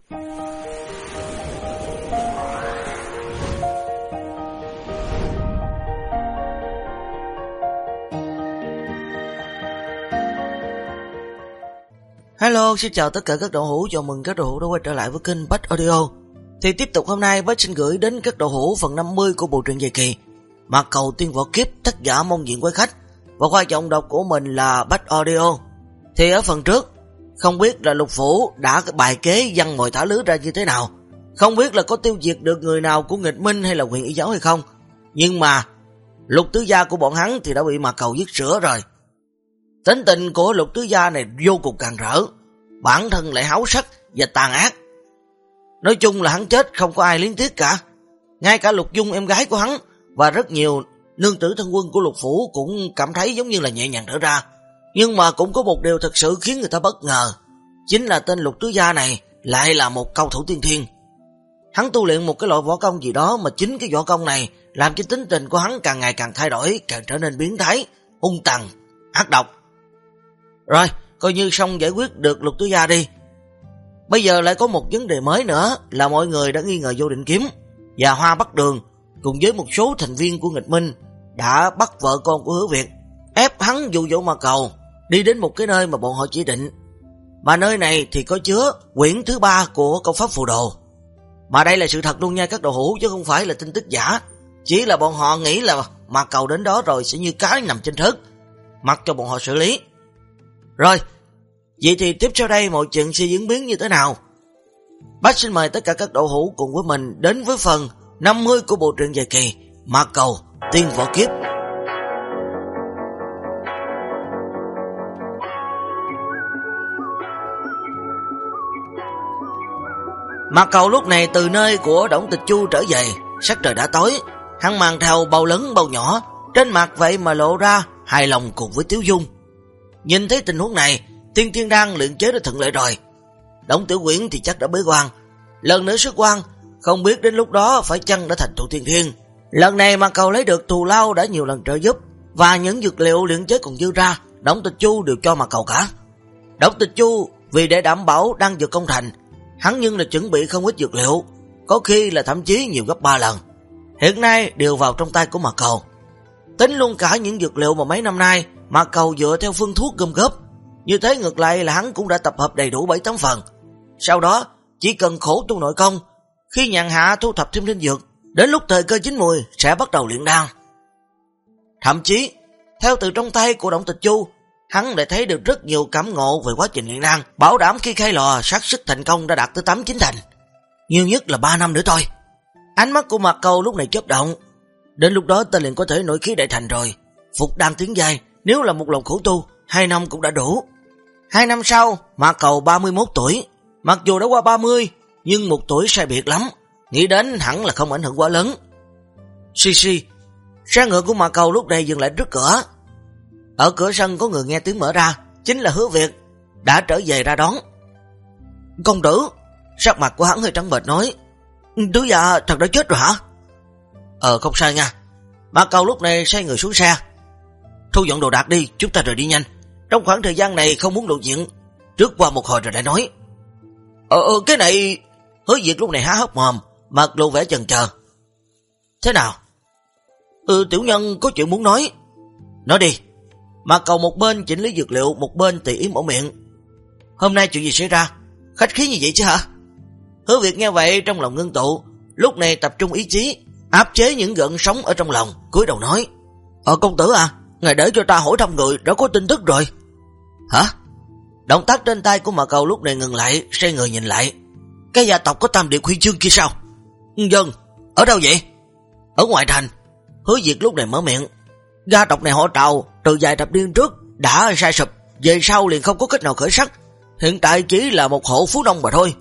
Hello, xin chào tất cả các đậu hũ, chào mừng các đậu hũ đã quay trở lại với kênh Bách Audio. Thì tiếp tục hôm nay Bách xin gửi đến các đậu hũ phần 50 của bộ truyện dài kỳ Mạc Cầu Tiên Võ Kiếp, tác giả Mông Diện Quái Khách, và khoa giọng đọc của mình là Bách Audio. Thì ở phần trước, không biết là Lục Phủ đã bài kế giăng mồi thả lưới ra như thế nào, không biết là có tiêu diệt được người nào của nghịch minh hay là Huyền Y Giáo hay không, nhưng mà Lục Tứ Gia của bọn hắn thì đã bị Mạc Cầu giết sữa rồi. Tính tình của Lục Tứ Gia này vô cùng càn rỡ, bản thân lại háo sắc và tàn ác. Nói chung là hắn chết không có ai luyến tiếc cả. Ngay cả Lục Dung em gái của hắn và rất nhiều nương tử thân quân của Lục Phủ cũng cảm thấy giống như là nhẹ nhàng thở ra. Nhưng mà cũng có một điều thật sự khiến người ta bất ngờ, chính là tên Lục Tứ Gia này lại là một cao thủ tiên thiên. Hắn tu luyện một cái loại võ công gì đó mà chính cái võ công này làm cho tính tình của hắn càng ngày càng thay đổi, càng trở nên biến thái, hung tàn, ác độc. Rồi, coi như xong giải quyết được Lục Tứ Gia đi. Bây giờ lại có một vấn đề mới nữa là mọi người đã nghi ngờ Vô Định Kiếm và Hoa Bắc Đường cùng với một số thành viên của nghịch minh đã bắt vợ con của Hứa Việt, ép hắn dụ dỗ Mạc Cầu đi đến một cái nơi mà bọn họ chỉ định. Mà nơi này thì có chứa quyển thứ 3 của công pháp phù đồ. Mà đây là sự thật luôn nha các đồ hữu, chứ không phải là tin tức giả. Chỉ là bọn họ nghĩ là Mạc Cầu đến đó rồi sẽ như cái nằm trên thớt, mặc cho bọn họ xử lý. Rồi, vậy thì tiếp sau đây mọi chuyện sẽ diễn biến như thế nào? Bác xin mời tất cả các đậu hữu cùng với mình đến với phần 50 của bộ truyện dài kỳ Mạc Cầu Tiên Võ Kiếp. Mạc Cầu lúc này từ nơi của Đổng Tịch Chu trở về, sắc trời đã tối, hắn mang theo bao lớn bao nhỏ, trên mặt vậy mà lộ ra hài lòng cùng với Tiếu Dung. Nhìn thấy tình huống này, Tiên Thiên Đan luyện chế đã thuận lợi rồi. Đổng Tiểu Quyển thì chắc đã bế quan, lần nữa xuất quan, không biết đến lúc đó phải chăng đã thành tụ tiên thiên. Lần này Mạc Cầu lấy được thù lao đã nhiều lần trợ giúp, và những dược liệu luyện chế còn dư ra, Đổng Tịch Chu đều cho Mạc Cầu cả. Đổng Tịch Chu vì để đảm bảo đan dược công thành, hắn nhưng là chuẩn bị không ít dược liệu, có khi là thậm chí nhiều gấp 3 lần. Hiện nay đều vào trong tay của Mạc Cầu. Tính luôn cả những dược liệu mà mấy năm nay Mạc Cầu dựa theo phương thuốc gom góp, như thế ngược lại là hắn cũng đã tập hợp đầy đủ 7-8 phần. Sau đó chỉ cần khổ tu nội công, khi nhàn hạ thu thập thêm linh dược, đến lúc thời cơ chín mùi sẽ bắt đầu luyện đan. Thậm chí theo từ trong tay của Đổng Tịch Chu, hắn lại thấy được rất nhiều cảm ngộ về quá trình luyện đan, bảo đảm khi khai lò xác suất thành công đã đạt tới 8-9 thành, nhiều nhất là 3 năm nữa thôi. Ánh mắt của Mạc Cầu lúc này chớp động, đến lúc đó ta liền có thể nổi khí đại thành rồi, phục đan tiến giai, nếu là một lòng khổ tu 2 năm cũng đã đủ. 2 năm sau Mạc Cầu 31 tuổi, mặc dù đã qua 30 nhưng 1 tuổi sai biệt lắm, nghĩ đến hẳn là không ảnh hưởng quá lớn. Xì, xe ngựa của Mạc Cầu lúc này dừng lại trước cửa. Ở cửa sân có người nghe tiếng mở ra, chính là Hứa Việt đã trở về ra đón. Công tử, sắc mặt của hắn hơi trắng bệch nói, Tứ Gia thật đã chết rồi hả? Không sai nha. Mạc Cầu lúc này xoay người xuống xe, thu dọn đồ đạc đi, chúng ta rời đi nhanh, trong khoảng thời gian này không muốn lộ diện, trước qua một hồi rồi lại nói. Cái này... Hứa Việt lúc này há hốc mồm, mặt lộ vẻ chần chờ. Thế nào? Tiểu nhân có chuyện muốn nói. Nói đi. Mạc Cầu một bên chỉnh lý dược liệu, một bên tùy ý mở miệng. Hôm nay chuyện gì xảy ra? Khách khí như vậy chứ hả? Hứa Việt nghe vậy trong lòng ngưng tụ, lúc này tập trung ý chí, áp chế những gợn sóng ở trong lòng, cúi đầu nói. Công tử à, ngài để cho ta hỏi thăm người đã có tin tức rồi. Hả? Động tác trên tay của Mạc Cầu lúc này ngừng lại, xoay người nhìn lại. Cái gia tộc có Tam Điệp Huy Chương kia sao? Dân, ở đâu vậy? Ở ngoài thành. Hứa Việt lúc này mở miệng. Gia tộc này họ Trào từ vài thập niên trước đã sai sụp, về sau liền không có cách nào khởi sắc, hiện tại chỉ là một hộ phú nông mà thôi.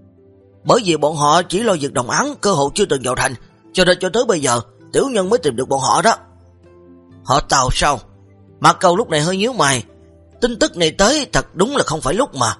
Bởi vì bọn họ chỉ lo việc đồng án, cơ hội chưa từng vào thành, cho nên cho tới bây giờ tiểu nhân mới tìm được bọn họ đó. Họ Tào sao? Mạc Cầu lúc này hơi nhíu mày. Tin tức này tới thật đúng là không phải lúc mà.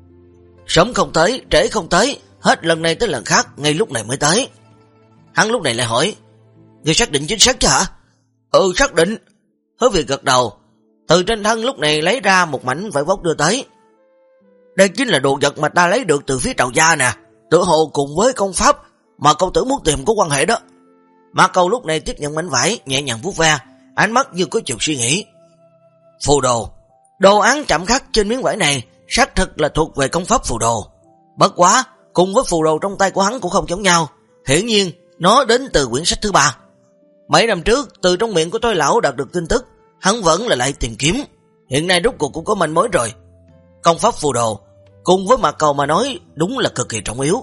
Sớm không tới, trễ không tới, hết lần này tới lần khác, ngay lúc này mới tới. Hắn lúc này lại hỏi, người xác định chính xác chứ hả? Xác định. Hứa Việt gật đầu, từ trên thân lúc này lấy ra một mảnh vải vóc đưa tới. Đây chính là đồ vật mà ta lấy được từ phía Trào Gia nè, tự hồ cùng với công pháp mà công tử muốn tìm có quan hệ đó. Mã Cầu lúc này tiếp nhận mảnh vải, nhẹ nhàng vuốt ve, ánh mắt như có chút suy nghĩ. Phù đồ. Đồ án chạm khắc trên miếng vải này xác thực là thuộc về công pháp phù đồ. Bất quá, cùng với phù đồ trong tay của hắn cũng không giống nhau. Hiển nhiên, nó đến từ quyển sách thứ 3. Mấy năm trước, từ trong miệng của Tôi lão đạt được tin tức, hắn vẫn là lại tìm kiếm. Hiện nay rốt cuộc cũng có manh mối rồi. Công pháp phù đồ, cùng với Mạc Cầu mà nói, đúng là cực kỳ trọng yếu.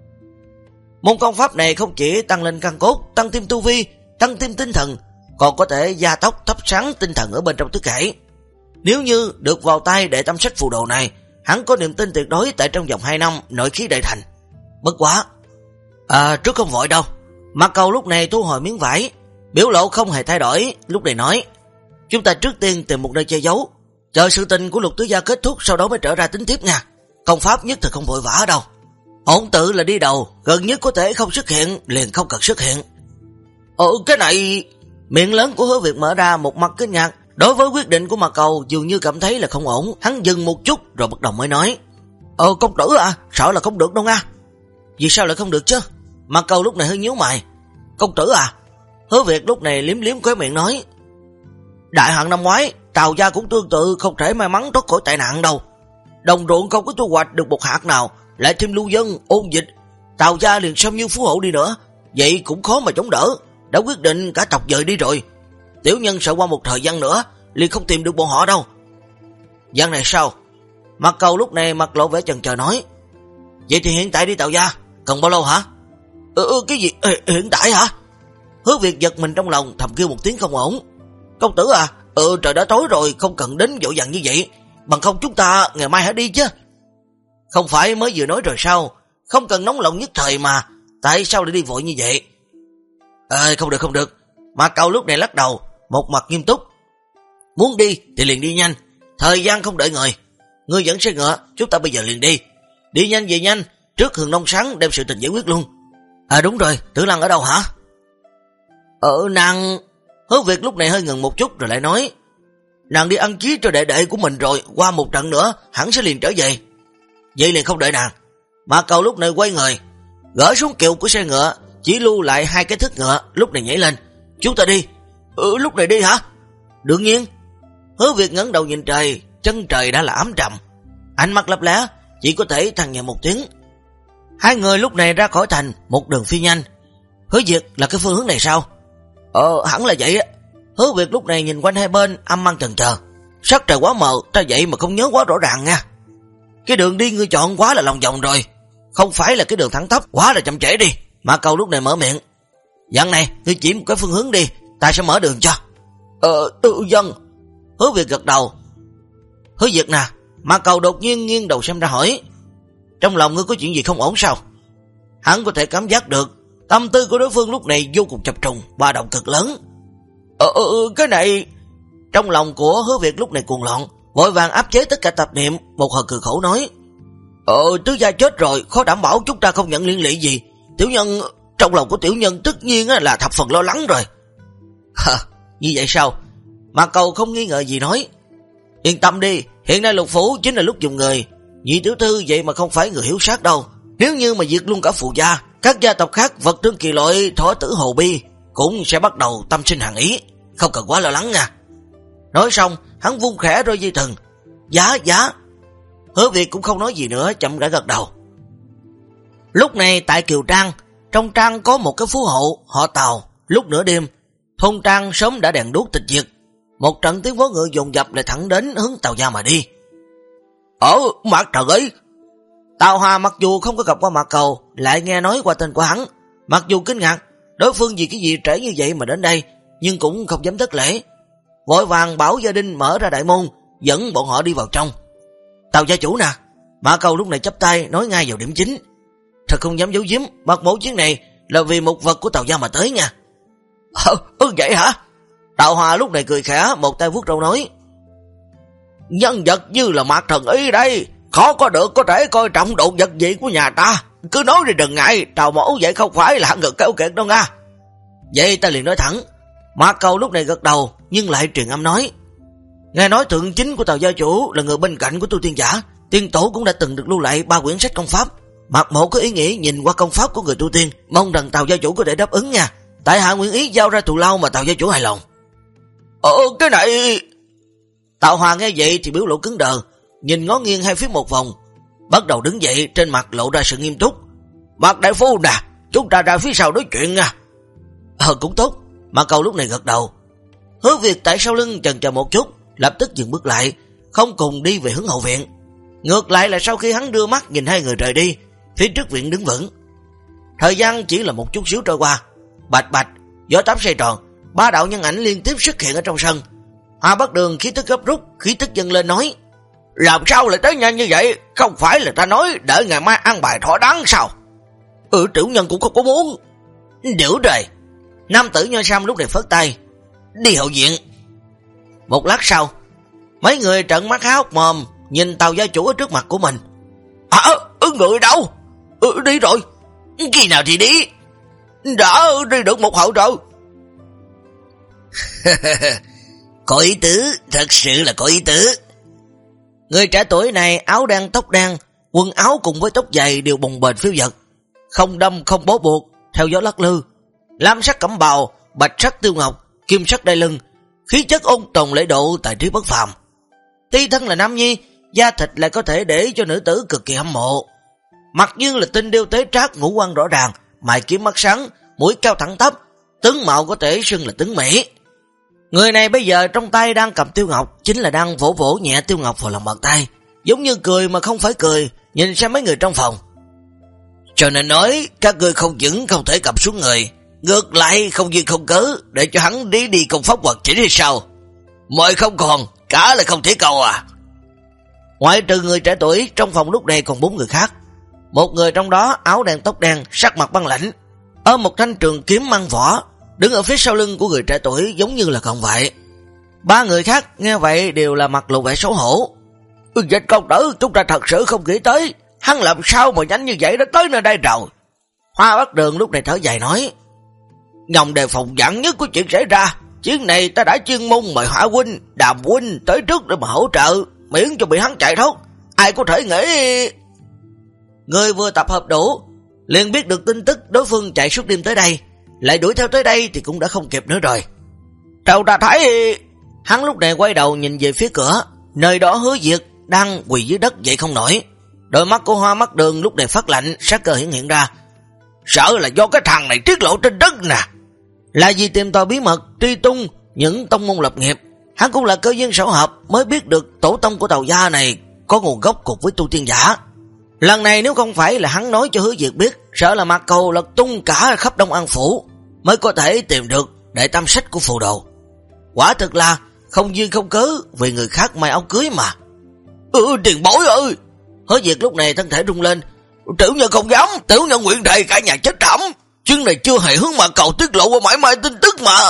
Môn công pháp này không chỉ tăng lên căn cốt, tăng thêm tu vi, tăng thêm tinh thần, còn có thể gia tốc thắp sáng tinh thần ở bên trong tứ cải. Nếu như được vào tay đệ tam sách phù đồ này, hắn có niềm tin tuyệt đối tại trong vòng 2 năm nội khí đại thành. Bất quá, trước không vội đâu. Mạc Cầu lúc này thu hồi miếng vải, biểu lộ không hề thay đổi, lúc này nói: chúng ta trước tiên tìm một nơi che giấu, chờ sự tình của Lục tứ gia kết thúc, sau đó mới trở ra tính tiếp nha. Công pháp nhất thực không vội vã đâu. Hỗn tự là đi đầu, gần nhất có thể không xuất hiện liền không cần xuất hiện. Cái này... Miệng lớn của Hứa Việt mở ra, một mặt kinh ngạc. Đối với quyết định của Mạc Cầu dường như cảm thấy là không ổn. Hắn dừng một chút rồi bắt đầu mới nói: công tử à, sợ là không được đâu nha. Vì sao lại không được chứ? Mạc Cầu lúc này hơi nhíu mày. Công tử à? Hứa Việt lúc này liếm liếm khóe miệng nói: đại hạn năm ngoái Tào gia cũng tương tự không thể may mắn thoát khỏi tai nạn đâu. Đồng ruộng không có thu hoạch được một hạt nào, lại thêm lưu dân, ôn dịch, Tào gia liền xem như phú hộ đi nữa, vậy cũng khó mà chống đỡ. Đã quyết định cả tộc dời đi rồi. Tiểu nhân sợ qua một thời gian nữa liền không tìm được bọn họ đâu. Gian này sao? Mạc Cầu lúc này mặt lộ vẻ chần chờ nói: vậy thì hiện tại đi Tào gia cần bao lâu hả? Cái gì? Hiện tại hả? Hứa Việt giật mình trong lòng, thầm kêu một tiếng không ổn. Công tử à, trời đã tối rồi, không cần đến vội vàng như vậy, bằng không chúng ta ngày mai hãy đi chứ. Không phải mới vừa nói rồi sao, không cần nóng lòng nhất thời mà, tại sao lại đi vội như vậy? Không được. Mạc Cầu lúc này lắc đầu, một mặt nghiêm túc. Muốn đi thì liền đi nhanh, thời gian không đợi người. Ngươi dẫn xe ngựa, chúng ta bây giờ liền đi. Đi nhanh về nhanh, trước hừng đông sáng đem sự tình giải quyết luôn. Đúng rồi, Tử Lăng ở đâu hả? Nàng... Hứa Việt lúc này hơi ngừng một chút rồi lại nói: nàng đi ăn chí cho đệ đệ của mình rồi, qua một trận nữa hẳn sẽ liền trở về. Vậy liền không đợi nàng. Mạc Cầu lúc này quay người, gỡ xuống kiệu của xe ngựa, chỉ lưu lại 2 cái thất ngựa, lúc này nhảy lên. Chúng ta đi. Lúc này đi hả? Đương nhiên. Hứa Việt ngẩng đầu nhìn trời, chân trời đã là ám trầm, ánh mắt lấp lé, chỉ có thể than nhẹ một tiếng. Hai người lúc này ra khỏi thành, một đường phi nhanh. Hứa Việt, là cái phương hướng này sao? Hẳn là vậy á. Hứa Việt lúc này nhìn quanh hai bên, âm mang chần chờ. Sắc trời quá mờ, ta vậy mà không nhớ quá rõ ràng nha. Cái đường đi ngươi chọn quá là lòng vòng rồi, không phải là cái đường thẳng tắp, quá là chậm trễ đi. Mạc Cầu lúc này mở miệng: dặn này, ngươi chỉ một cái phương hướng đi, ta sẽ mở đường cho. Dân. Hứa Việt gật đầu. Hứa Việt nè. Mạc Cầu đột nhiên nghiêng đầu xem ra hỏi: trong lòng ngươi có chuyện gì không ổn sao? Hắn có thể cảm giác được tâm tư của đối phương lúc này vô cùng chập trùng, ba động cực lớn. Cái này... Trong lòng của Hứa Việt lúc này cuồng loạn, vội vàng áp chế tất cả tạp niệm, một hồi cười khổ nói: tứ gia chết rồi, khó đảm bảo chúng ta không nhận liên lụy gì. Tiểu nhân... Trong lòng của tiểu nhân tất nhiên là thập phần lo lắng rồi. Như vậy sao? Mạc Cầu không nghi ngờ gì nói: yên tâm đi, hiện nay Lục phủ chính là lúc dùng người. Nhị tiểu thư vậy mà không phải người hiếu sát đâu. Nếu như mà diệt luôn cả Phù gia, các gia tộc khác vật trương kỳ loại, thổ tử Hồ Bi cũng sẽ bắt đầu tâm sinh hàn ý, không cần quá lo lắng nha. Nói xong, hắn vung khẽ roi dây thừng. Giá. Hứa Việt cũng không nói gì nữa, chậm rãi gật đầu. Lúc này tại Kiều Trang, trong trang có một cái phú hộ họ Tào. Lúc nửa đêm, thôn trang sớm đã đèn đuốc tịch diệt, một trận tiếng vó ngựa dồn dập lại thẳng đến hướng Tào gia mà đi. Mạc trời ơi! Tào Hòa mặc dù không có gặp qua Mạc Cầu, lại nghe nói qua tên của hắn. Mặc dù kinh ngạc đối phương vì cái gì trễ như vậy mà đến đây, nhưng cũng không dám thất lễ, vội vàng bảo gia đình mở ra đại môn, dẫn bọn họ đi vào trong. Tào gia chủ nè. Mạc Cầu lúc này chắp tay nói ngay vào điểm chính: thật không dám giấu giếm, Mạc mẫu chuyến này là vì một vật của Tào gia mà tới nha. Vậy hả? Tào Hòa lúc này cười khẽ, một tay vuốt râu nói: nhân vật như là Mạc thần ý đây, khó có được có thể coi trọng đồ vật gì của nhà ta. Cứ nói đi đừng ngại, Tào mẫu vậy không phải là ngực kéo kiệt đâu nha. Vậy ta liền nói thẳng. Mạc Cầu lúc này gật đầu, nhưng lại truyền âm nói: nghe nói thượng chính của Tào gia chủ là người bên cạnh của Tu Tiên Giả, tiên tổ cũng đã từng được lưu lại 3 quyển sách công pháp, Mạc Mộ có ý nghĩ nhìn qua công pháp của người tu tiên, mong rằng Tào gia chủ có thể đáp ứng nha. Tại hạ nguyện ý giao ra thù lao mà Tào gia chủ hài lòng. Cái này... Tào Hòa nghe vậy thì biểu lộ cứng đờ, nhìn ngó nghiêng hai phía một vòng, bắt đầu đứng dậy, trên mặt lộ ra sự nghiêm túc. Mạc đại phu nè, chúng ta ra phía sau nói chuyện nha. Cũng tốt. Mạc Cầu lúc này gật đầu. Hứa Việt tại sau lưng chần chờ một chút, lập tức dừng bước lại, không cùng đi về hướng hậu viện. Ngược lại là sau khi hắn đưa mắt nhìn hai người rời đi, phía trước viện đứng vững. Thời gian chỉ là một chút xíu trôi qua. Bạch bạch, gió táp xoay tròn, ba đạo nhân ảnh liên tiếp xuất hiện ở trong sân. Hoa Bắc Đường khí tức gấp rút, khí tức dâng lên nói: làm sao lại tới nhanh như vậy? Không phải là ta nói đợi ngày mai ăn bài thỏa đáng sao? Tiểu nhân cũng không có muốn. Điểu rồi. Nam tử Nho Sam lúc này phất tay: đi hậu viện. Một lát sau, mấy người trợn mắt há hốc mồm nhìn Tào gia chủ ở trước mặt của mình. Người đâu? Đi rồi. Khi nào thì đi? Đã đi được một hậu rồi. Có ý tứ, thật sự là có ý tứ. Người trẻ tuổi này áo đen tóc đen, quần áo cùng với tóc dài đều bồng bềnh phiêu dật, không đâm không bó buộc, theo gió lắc lư. Lam sắc cẩm bào, bạch sắc tiêu ngọc, kim sắc đai lưng, khí chất ôn tồn lễ độ, tài trí bất phàm. Tuy thân là nam nhi, da thịt lại có thể để cho nữ tử cực kỳ hâm mộ. Mặt dương là tinh điêu tế trác, ngũ quan rõ ràng, mày kiếm mắt sáng, mũi cao thẳng tắp, tướng mạo có thể xưng là tướng Mỹ. Người này bây giờ trong tay đang cầm tiêu ngọc, chính là đang vỗ vỗ nhẹ tiêu ngọc vào lòng bàn tay, giống như cười mà không phải cười, nhìn xem mấy người trong phòng. Cho nên nói, các ngươi không vững không thể cầm xuống người, ngược lại không duyên không cớ, để cho hắn đi công pháp hoặc chỉnh hay sao? Mời không còn, cả là không thể cầu à. Ngoại trừ người trẻ tuổi, trong phòng lúc này còn 4 người khác. Một người trong đó áo đen tóc đen, sắc mặt băng lãnh, ôm một thanh trường kiếm mang vỏ, đứng ở phía sau lưng của người trẻ tuổi giống như là còng vậy. 3 người khác nghe vậy đều là mặt lộ vẻ xấu hổ. Dịch công tử, chúng ta thật sự không nghĩ tới, hắn làm sao mà nhanh như vậy đã tới nơi đây rồi. Hoa Bắc Đường lúc này thở dài nói: Nhòng đề phòng vạn nhất của chuyện xảy ra, chuyến này ta đã chuyên môn mời Hỏa huynh, Đàm huynh tới trước để mà hỗ trợ, miễn cho bị hắn chạy thoát. Ai có thể nghĩ... Người vừa tập hợp đủ, liền biết được tin tức đối phương chạy suốt đêm tới đây, lại đuổi theo tới đây thì cũng đã không kịp nữa rồi. Đâu ta thấy... Hắn lúc này quay đầu nhìn về phía cửa, nơi đó Hứa Việt đang quỳ dưới đất dậy không nổi. Đôi mắt của Hoa Bắc Đường lúc này phát lạnh, sát cơ hiện ra. Sợ là do cái thằng này tiết lộ trên đất nè. Là vì tìm tòi bí mật, truy tung những tông môn lập nghiệp. Hắn cũng là cơ duyên xảo hợp mới biết được tổ tông của Tào gia này có nguồn gốc cùng với tu tiên giả. Lần này nếu không phải là hắn nói cho Hứa Việt biết, sợ là Mạc Cầu lật tung cả khắp Đông An Phủ mới có thể tìm được đệ tam sách của phù đồ. Quả thực là không duyên không cớ, vì người khác may áo cưới mà. Tiền bối ơi! Hứa Việt lúc này thân thể rung lên. Tiểu nhân không dám, tiểu nhân nguyện thề cả nhà chết thảm. Chuyện này chưa hề hướng Mạc Cầu tiết lộ qua mãi mãi tin tức mà.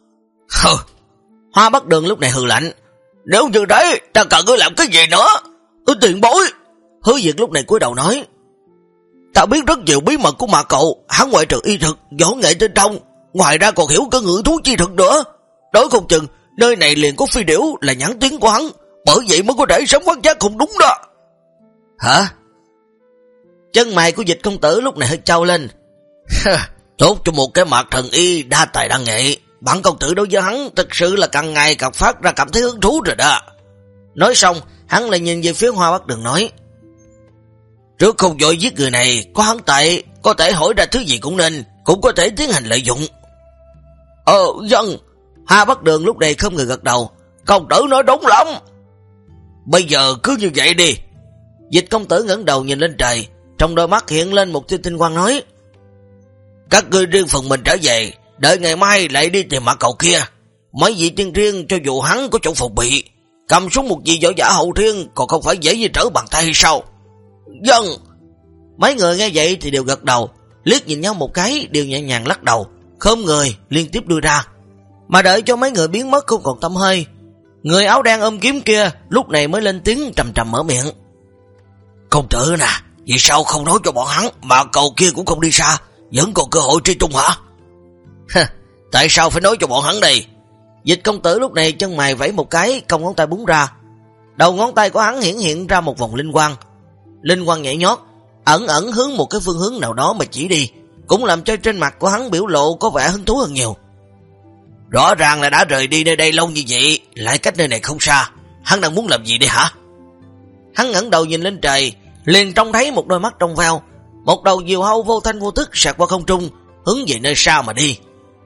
Hoa Bắc Đường lúc này hừ lạnh. Nếu như thế, ta cần ngươi làm cái gì nữa? Tiền bối! Hứa Việt lúc này cúi đầu nói: Ta biết rất nhiều bí mật của Mạc Cầu, hắn ngoại trừ y thực, võ nghệ tinh thông, ngoài ra còn hiểu cả ngự thú chi thực nữa. Nói không chừng, nơi này liền có phi điểu là nhãn tuyến của hắn, bởi vậy mới có thể sớm phát giác không đúng đó. Hả? Chân mày của Dịch công tử lúc này hơi trao lên. Tốt cho một cái mặt thần y đa tài đa nghệ, bản công tử đối với hắn thực sự là càng ngày càng phát ra cảm thấy hứng thú rồi đó. Nói xong, hắn lại nhìn về phía Hoa Bắc Đường nói: Trước không vội giết người này, có hắn tại, có thể hỏi ra thứ gì cũng nên, cũng có thể tiến hành lợi dụng. Dân. Hoa Bắc Đường lúc này không người gật đầu. Công tử nói đúng lắm. Bây giờ cứ như vậy đi. Dịch công tử ngẩng đầu nhìn lên trời, trong đôi mắt hiện lên một tia tinh quang nói: Các ngươi riêng phần mình trở về, đợi ngày mai lại đi tìm Mạc Cầu kia. Mấy vị tiên riêng cho dù hắn có chỗ phòng bị, cầm xuống một vị võ giả hậu thiên còn không phải dễ như trở bàn tay hay sao? Dân. Mấy người nghe vậy thì đều gật đầu, liếc nhìn nhau một cái đều nhẹ nhàng lắc đầu, khom người liên tiếp đưa ra. Mà đợi cho mấy người biến mất không còn tăm hơi, người áo đen ôm kiếm kia lúc này mới lên tiếng trầm trầm mở miệng: Công tử nè, vì sao không nói cho bọn hắn, Mạc Cầu kia cũng không đi xa, vẫn còn cơ hội truy tung hả? Tại sao phải nói cho bọn hắn đây? Dịch công tử lúc này chân mày vẫy một cái, cong ngón tay búng ra. Đầu ngón tay của hắn hiện ra một vòng linh quang. Linh quang nhảy nhót, ẩn ẩn hướng một cái phương hướng nào đó mà chỉ đi, cũng làm cho trên mặt của hắn biểu lộ có vẻ hứng thú hơn nhiều. Rõ ràng là đã rời đi nơi đây lâu như vậy, lại cách nơi này không xa, hắn đang muốn làm gì đây hả? Hắn ngẩng đầu nhìn lên trời, liền trông thấy một đôi mắt trong veo, một đầu diều hâu vô thanh vô tức xẹt qua không trung, hướng về nơi xa mà đi.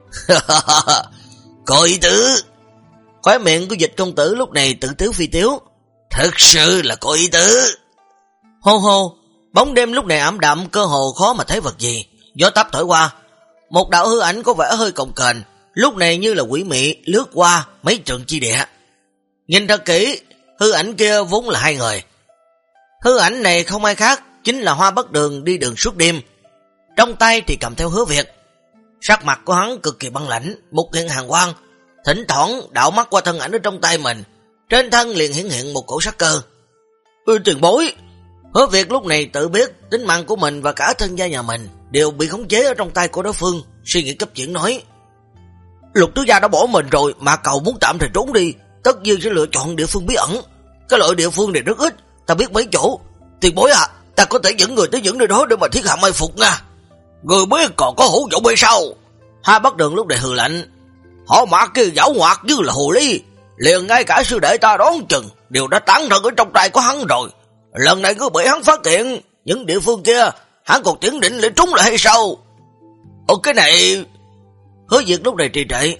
Có ý tứ. Khóe miệng của Dịch công tử lúc này tự tiếu phi tiếu. Thật sự là có ý tứ. Hô hô, bóng đêm lúc này ảm đạm, cơ hồ khó mà thấy vật gì. Gió táp thổi qua, một đạo hư ảnh có vẻ hơi cồng kềnh, lúc này như là quỷ mị lướt qua mấy trượng chi địa. Nhìn thật kỹ, hư ảnh kia vốn là hai người. Hư ảnh này không ai khác, chính là Hoa Bất Đường đi đường suốt đêm, trong tay thì cầm theo Hứa Việt. Sắc mặt của hắn cực kỳ băng lãnh, một hiện hàn quang, thỉnh thoảng đảo mắt qua thân ảnh ở trong tay mình, trên thân liền hiển hiện một cổ sắc cơ. Tiền bối! Hứa Việt lúc này tự biết tính mạng của mình và cả thân gia nhà mình đều bị khống chế ở trong tay của đối phương, suy nghĩ cấp chuyển nói: Lục tứ gia đã bỏ mình rồi, mà cậu muốn tạm thời trốn đi, tất nhiên sẽ lựa chọn địa phương bí ẩn. Cái loại địa phương này rất ít, ta biết mấy chỗ. Tiền bối à, ta có thể dẫn người tới những nơi đó để mà thiết hạ mai phục nha. Người biết còn có hữu dụng hay sao? Hoa Bất Đường lúc này hừ lạnh. Họ Mạc kia giảo hoạt như là hồ ly, liền ngay cả sư đệ ta đón chừng đều đã tán thân ở trong tay của hắn rồi. Lần này cứ bị hắn phát hiện, những địa phương kia hắn còn tiến định để trúng lại hay sao? Cái này... Hứa Việt lúc này trì trệ.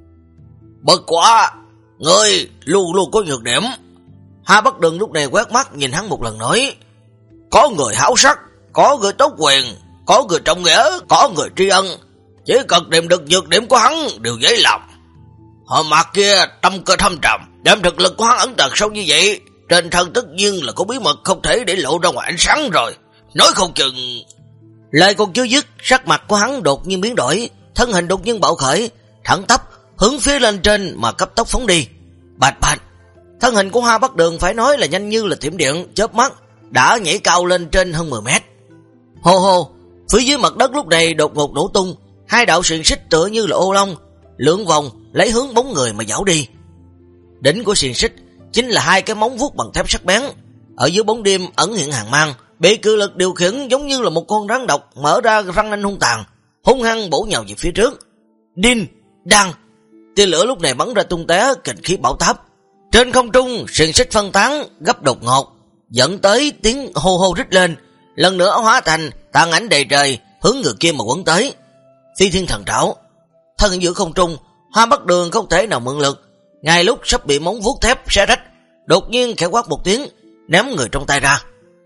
Bất quá, ngươi luôn luôn có nhược điểm. Hoa Bất Đường lúc này quét mắt nhìn hắn một lần nói: Có người hảo sắc, có người tốt quyền, có người trọng nghĩa, có người tri ân. Chỉ cần tìm được nhược điểm của hắn đều dễ làm. Họ Mạc kia tâm cơ thâm trầm, đem thực lực của hắn ẩn tàng sâu như vậy, trên thân tất nhiên là có bí mật không thể để lộ ra ngoài ánh sáng rồi. Nói không chừng... Lời còn chưa dứt, sắc mặt của hắn đột nhiên biến đổi, thân hình đột nhiên bạo khởi, thẳng tắp hướng phía lên trên mà cấp tốc phóng đi. Bạch bạch, thân hình của Hoa Bất Đường phải nói là nhanh như là thiểm điện, chớp mắt đã nhảy cao lên trên hơn 10 mét. Hô hô, phía dưới mặt đất lúc này đột ngột nổ tung, hai đạo xiềng xích tựa như là ô long, lượn vòng lấy hướng bóng người mà giảo đi. Đỉnh của xiềng xích chính là hai cái móng vuốt bằng thép sắc bén, ở dưới bóng đêm ẩn hiện hàng mang, bị cự lực điều khiển giống như là một con rắn độc mở ra răng nanh hung tàn, hung hăng bổ nhào về phía trước. Đinh, đăng, tia lửa lúc này bắn ra tung té, kình khí bão táp. Trên không trung, xiềng xích phân tán gấp đột ngột, dẫn tới tiếng hô hô rít lên, lần nữa hóa thành tàn ảnh đầy trời, hướng người kia mà quấn tới. Phi Thiên Thần Trảo, thân giữa không trung, Hoa Bất Đường không thể nào mượn lực, ngay lúc sắp bị móng vuốt thép xé rách, đột nhiên khẽ quát một tiếng, ném người trong tay ra.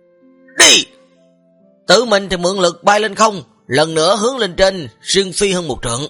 Đi! Tự mình thì mượn lực bay lên không, lần nữa hướng lên trên, xuyên phi hơn 1 trượng.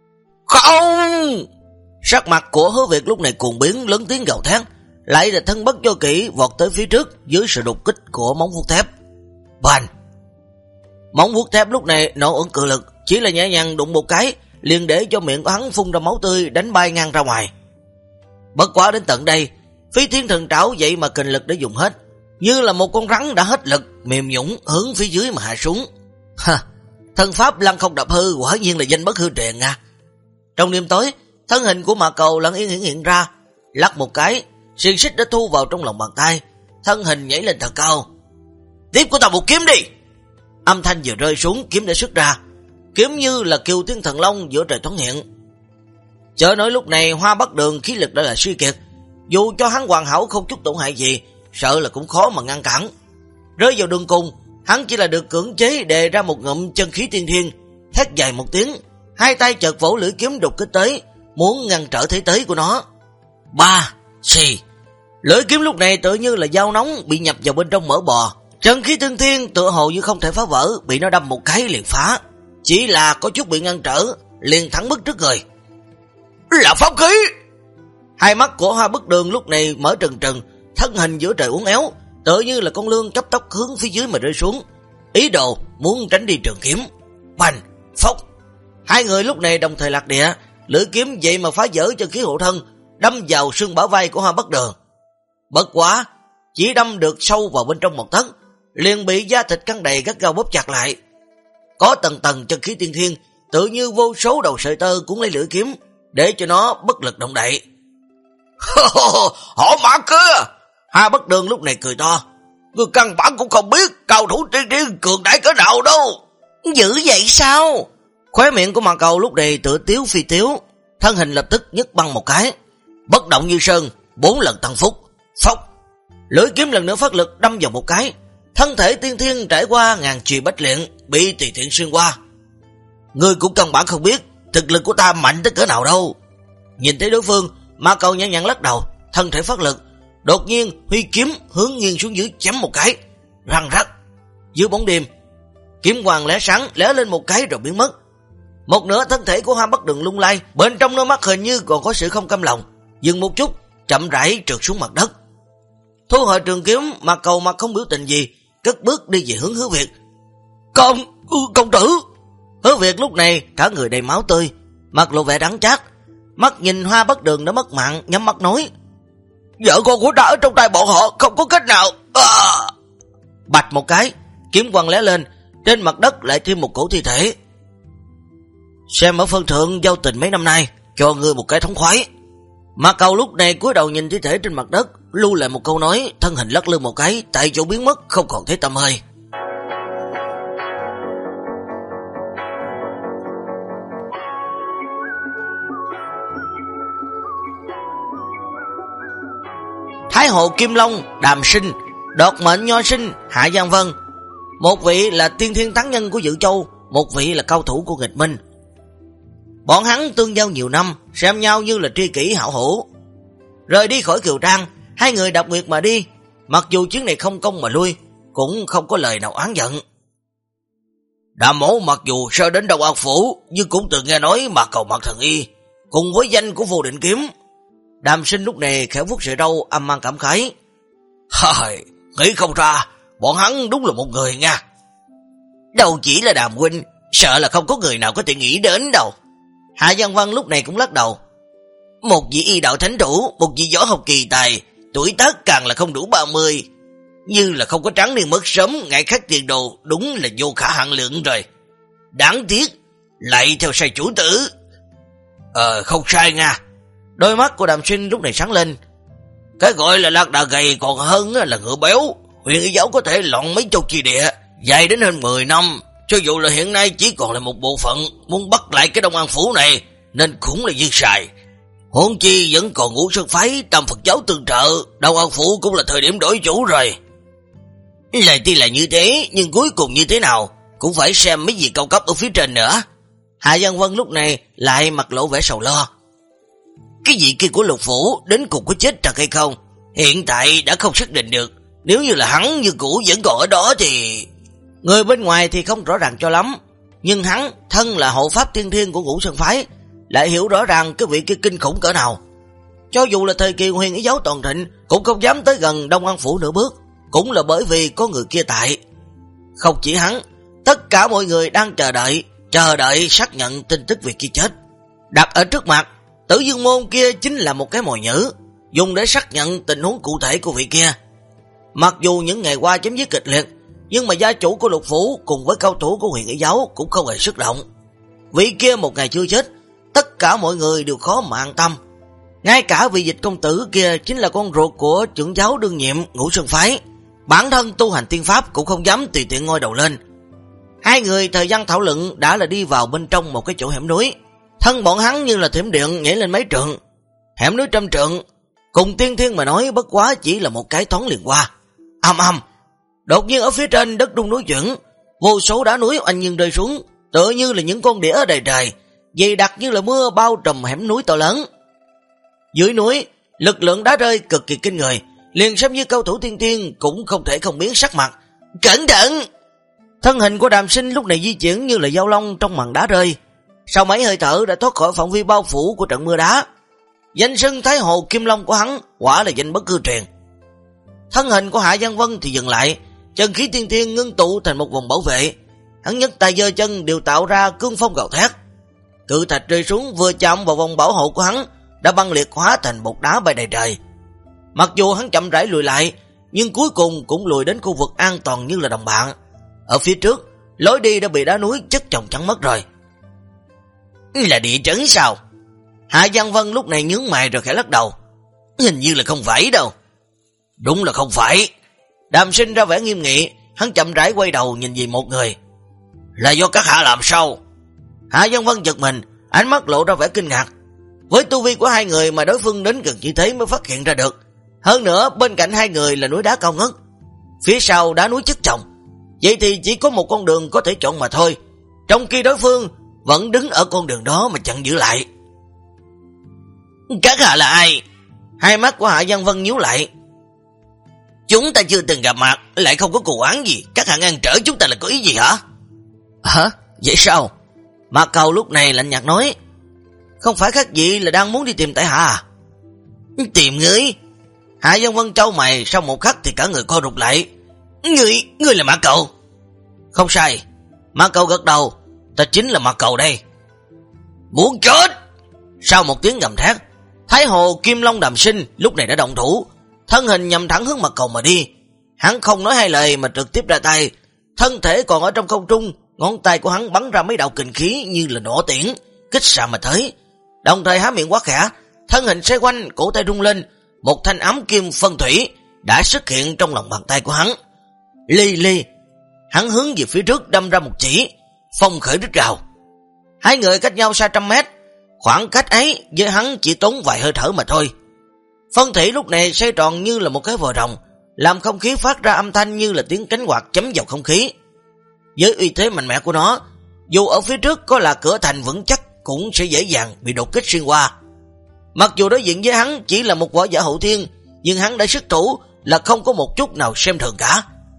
Không! Sắc mặt của Hứa Việt lúc này cuồng biến, lớn tiếng gào thét, lại là thân bất do kỹ vọt tới phía trước dưới sự đột kích của móng vuốt thép. Bành! Móng vuốt thép lúc này nổ ẩn cự lực, chỉ là nhẹ nhàng đụng một cái, liền để cho miệng của hắn phun ra máu tươi, đánh bay ngang ra ngoài. Bất quá đến tận đây, Phi Thiên Thần Trảo vậy mà kình lực đã dùng hết, như là một con rắn đã hết lực, mềm nhũn hướng phía dưới mà hạ xuống. Thân pháp lăng không đập hư quả nhiên là danh bất hư truyền nha. Trong đêm tối, thân hình của Mạc Cầu lặng yên hiện ra, lắc một cái, xiềng xích đã thu vào trong lòng bàn tay, thân hình nhảy lên thật cao. Tiếp của ta một kiếm đi! Âm thanh vừa rơi xuống, kiếm đã xuất ra, kiếm như là kiều thiên thần long giữa trời thoáng hiện. Chớ nói lúc này Hoa Bất Đường khí lực đã là suy kiệt, dù cho hắn hoàn hảo không chút tổn hại gì, sợ là cũng khó mà ngăn cản. Rơi vào đường cùng, hắn chỉ là được cưỡng chế đề ra một ngụm chân khí tiên thiên, hét dài một tiếng, hai tay chợt vỗ lưỡi kiếm đột kích tới, muốn ngăn trở thế tới của nó. Ba, xì. Lưỡi kiếm lúc này tự như là dao nóng bị nhập vào bên trong mỡ bò, chân khí tiên thiên tựa hồ như không thể phá vỡ, bị nó đâm một cái liền phá, chỉ là có chút bị ngăn trở, liền thẳng bức trước người. Là pháp khí! Hai mắt của Hoa Bất Đường lúc này mở trừng trừng, thân hình giữa trời uốn éo, tựa như là con lươn cấp tốc hướng phía dưới mà rơi xuống, ý đồ muốn tránh đi trường kiếm. Bành, phốc! Hai người lúc này đồng thời lạc địa, lưỡi kiếm vậy mà phá vỡ chân khí hộ thân, đâm vào xương bả vai của Hoa Bất Đường. Bất quá, chỉ đâm được sâu vào bên trong một tấc, liền bị da thịt căng đầy gắt gao bóp chặt lại. Có tầng tầng chân khí tiên thiên, tự như vô số đầu sợi tơ cuốn lấy lưỡi kiếm, để cho nó bất lực động đậy. Họ Mạc kia! Hoa Bất Đường lúc này cười to. Ngươi căn bản cũng không biết cao thủ tiên thiên cường đại cỡ nào đâu. Dữ vậy sao? Khóe miệng của Mạc Cầu lúc này tựa tiếu phi tiếu, thân hình lập tức nhấc băng một cái, bất động như sơn, 4 lần tăng phúc. Phốc, lưỡi kiếm lần nữa phát lực đâm vào một cái, thân thể tiên thiên trải qua ngàn chùy bách luyện, bị tùy tiện xuyên qua. Ngươi cũng căn bản không biết thực lực của ta mạnh tới cỡ nào đâu. Nhìn thấy đối phương, Mạc Cầu nhã nhặn lắc đầu, thân thể phát lực, đột nhiên huy kiếm hướng nghiêng xuống dưới chém một cái, răng rắc. Dưới bóng đêm, kiếm quang lóe sáng lóe lên một cái rồi biến mất. Một nửa thân thể của Hoa Bắc Đường lung lay, bên trong đôi mắt hình như còn có sự không cam lòng, dừng một chút, chậm rãi trượt xuống mặt đất. Thu hồi trường kiếm, Mạc Cầu mặt không biểu tình gì, cất bước đi về hướng Hứa Việt. Công tử! Hứa Việt lúc này cả người đầy máu tươi, mặt lộ vẻ đắng chát, mắt nhìn Hoa Bắc Đường đã mất mạng, nhắm mắt nói: vợ con của ta ở trong tay bọn họ, không có cách nào. Bạch một cái, kiếm quang lóe lên, trên mặt đất lại thêm một cổ thi thể. Xem ở phân thượng giao tình mấy năm nay, cho ngươi một cái thống khoái. Mạc Cầu lúc này cúi đầu nhìn thi thể trên mặt đất, lưu lại một câu nói, thân hình lắc lư một cái, tại chỗ biến mất, không còn thấy tăm hơi. Thái Hồ Kim Long, Đàm Sinh, Đột Mệnh Nho Sinh, Hạ Giang Vân. Một vị là tiên thiên thắng nhân của Dự Châu, một vị là cao thủ của nghịch minh. Bọn hắn tương giao nhiều năm, xem nhau như là tri kỷ hảo hữu. Rời đi khỏi Kiều Trang, hai người đạp nguyệt mà đi, mặc dù chuyến này không công mà lui, cũng không có lời nào oán giận. Đàm Mỗ mặc dù sơ đến Đông An Phủ, nhưng cũng từng nghe nói Mạc Cầu Mạc Thần Y, cùng với danh của Vô Định Kiếm. Đàm Sinh lúc này khẽ vuốt sợi râu, âm mang cảm khái. Nghĩ không ra, bọn hắn đúng là một người nha. Đâu chỉ là Đàm huynh, sợ là không có người nào có thể nghĩ đến đâu. Hạ Giang Văn lúc này cũng lắc đầu. Một vị y đạo thánh thủ, một vị võ học kỳ tài, tuổi tác càng là không đủ 30. Như là không có trắng niên mất sớm, ngày khác tiền đồ, đúng là vô khả hạn lượng rồi. Đáng tiếc, lại theo sai chủ tử. Không sai nha. Đôi mắt của Đàm Sinh lúc này sáng lên. Cái gọi là lạc đà gầy còn hơn là ngựa béo. Huyền y giáo có thể lọn mấy châu chi địa, dài đến hơn 10 năm. Cho dù là hiện nay chỉ còn là một bộ phận, muốn bắt lại cái Đông An Phủ này, nên cũng là dư xài. Huống chi vẫn còn Ngũ Sơn Phái, Tam Phật giáo tương trợ, Đông An Phủ cũng là thời điểm đổi chủ rồi. Lời tuy là như thế, nhưng cuối cùng như thế nào, cũng phải xem mấy gì cao cấp ở phía trên nữa. Hạ Giang Vân lúc này lại mặt lộ vẻ sầu lo. Cái vị kia của Lục Phủ đến cùng có chết thật hay không, hiện tại đã không xác định được. Nếu như là hắn như cũ vẫn còn ở đó thì... Người bên ngoài thì không rõ ràng cho lắm, nhưng hắn thân là hộ pháp tiên thiên của Ngũ Sơn Phái, lại hiểu rõ ràng cái vị kia kinh khủng cỡ nào. Cho dù là thời kỳ huyền ý giáo toàn thịnh, cũng không dám tới gần Đông An Phủ nửa bước, cũng là bởi vì có người kia tại. Không chỉ hắn, tất cả mọi người đang chờ đợi xác nhận tin tức việc kia chết. Đặt ở trước mặt, Tử Dương Môn kia chính là một cái mồi nhữ, dùng để xác nhận tình huống cụ thể của vị kia. Mặc dù những ngày qua chém giết kịch liệt, nhưng mà gia chủ của Lục Phủ cùng với cao thủ của huyền ý giáo cũng không hề sức động. Vị kia một ngày chưa chết, tất cả mọi người đều khó mà an tâm. Ngay cả vị Dịch công tử kia chính là con ruột của trưởng giáo đương nhiệm Ngũ Sơn Phái, bản thân tu hành tiên pháp cũng không dám tùy tiện ngoi đầu lên. Hai người thời gian thảo luận đã là đi vào bên trong một cái chỗ hẻm núi. Thân bọn hắn như là thiểm điện nhảy lên mấy trượng. Hẻm núi 100 trượng, cùng tiên thiên mà nói bất quá chỉ là một cái thoáng liền qua. Ầm ầm, đột nhiên ở phía trên đất đung núi chuyển, vô số đá núi oanh nhiên rơi xuống, tựa như là những con đĩa đầy trời, dày đặc như là mưa bao trùm hẻm núi to lớn. Dưới núi, lực lượng đá rơi cực kỳ kinh người, liền xem như cao thủ tiên thiên cũng không thể không biến sắc mặt. Cẩn thận! Thân hình của Đàm Sinh lúc này di chuyển như là dao long trong màn đá rơi. Sau mấy hơi thở đã thoát khỏi phạm vi bao phủ của trận mưa đá. Danh xưng Thái Hồ Kim Long của hắn quả là danh bất cư truyền. Thân hình của Hạ Giang Vân thì dừng lại, chân khí tiên thiên ngưng tụ thành một vòng bảo vệ. Hắn nhấc tay giơ chân đều tạo ra cương phong gào thét. Cự thạch rơi xuống vừa chạm vào vòng bảo hộ của hắn, đã băng liệt hóa thành bột đá bay đầy trời. Mặc dù hắn chậm rãi lùi lại, nhưng cuối cùng cũng lùi đến khu vực an toàn như là đồng bạn. Ở phía trước, lối đi đã bị đá núi chất chồng chắn mất rồi. Là địa chấn sao? Hạ Giang Vân lúc này nhướng mày rồi khẽ lắc đầu. Hình như là không phải đâu. Đúng là không phải. Đàm Sinh ra vẻ nghiêm nghị, hắn chậm rãi quay đầu nhìn về một người. Là do các hạ làm sao? Hạ Văn Vân giật mình, ánh mắt lộ ra vẻ kinh ngạc. Với tu vi của hai người mà đối phương đến gần như thế mới phát hiện ra được. Hơn nữa bên cạnh hai người là núi đá cao ngất, phía sau đá núi chất chồng. Vậy thì chỉ có một con đường có thể chọn mà thôi, trong khi đối phương vẫn đứng ở con đường đó mà chặn giữ lại. Các hạ là ai? Hai mắt của Hạ Văn Vân nhíu lại. Chúng ta chưa từng gặp mặt, lại không có cù oán gì, các hạ ngăn trở chúng ta là có ý gì hả? Hả? Vậy sao? Mạc Cầu lúc này lạnh nhạt nói. Không phải khác gì là đang muốn đi tìm tại hạ à? Tìm ngươi? Hạ Văn Vân trao mày, sau một khắc thì cả người co rụt lại. Ngươi là Mạc Cầu? Không sai. Mạc Cầu gật đầu. Ta chính là Mạc Cầu đây. Muốn chết! Sau một tiếng gầm thét, Thái Hồ Kim Long Đàm Sinh lúc này đã động thủ, thân hình nhằm thẳng hướng Mạc Cầu mà đi. Hắn không nói hai lời mà trực tiếp ra tay, thân thể còn ở trong không trung, ngón tay của hắn bắn ra mấy đạo kình khí như là nổ tiễn, kích xạ mà tới. Đồng thời há miệng quát khẽ, thân hình xoay quanh, cổ tay rung lên, một thanh ám kim phân thủy đã xuất hiện trong lòng bàn tay của hắn. Li, hắn hướng về phía trước đâm ra một chỉ, phong khởi rít gào. Hai người cách nhau xa trăm mét, khoảng cách ấy với hắn chỉ tốn vài hơi thở mà thôi. Phân thủy lúc này xoay tròn như là một cái vòi rồng, làm không khí phát ra âm thanh như là tiếng cánh quạt chấm vào không khí. Với uy thế mạnh mẽ của nó, dù ở phía trước có là cửa thành vững chắc cũng sẽ dễ dàng bị đột kích xuyên qua. Mặc dù đối diện với hắn chỉ là một võ giả hậu thiên, nhưng hắn đã xuất thủ là không có một chút nào xem thường cả.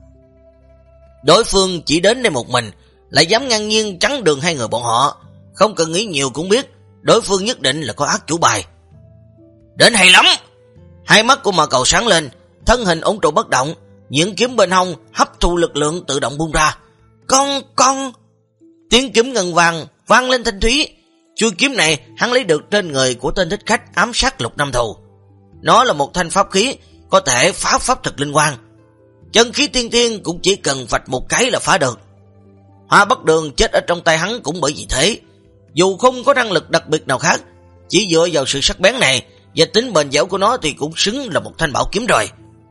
Đối phương chỉ đến đây một mình, lại dám ngang nhiên chắn đường hai người bọn họ, không cần nghĩ nhiều cũng biết đối phương nhất định là có ác chủ bài. Đến hay lắm! Hai mắt của Mạc Cầu sáng lên, thân hình ổn trụ bất động, những kiếm bên hông hấp thụ lực lượng tự động buông ra. Con! Tiếng kiếm ngân vàng vang lên thanh thúy. Chuôi kiếm này hắn lấy được trên người của tên thích khách ám sát Lục Nam Thù. Nó là một thanh pháp khí có thể phá pháp thực linh quang. Chân khí tiên thiên cũng chỉ cần vạch một cái là phá được. Hoa Bất Đường chết ở trong tay hắn cũng bởi vì thế. Dù không có năng lực đặc biệt nào khác, chỉ dựa vào sự sắc bén này và tính bền dẻo của nó thì cũng xứng là một thanh bảo kiếm rồi.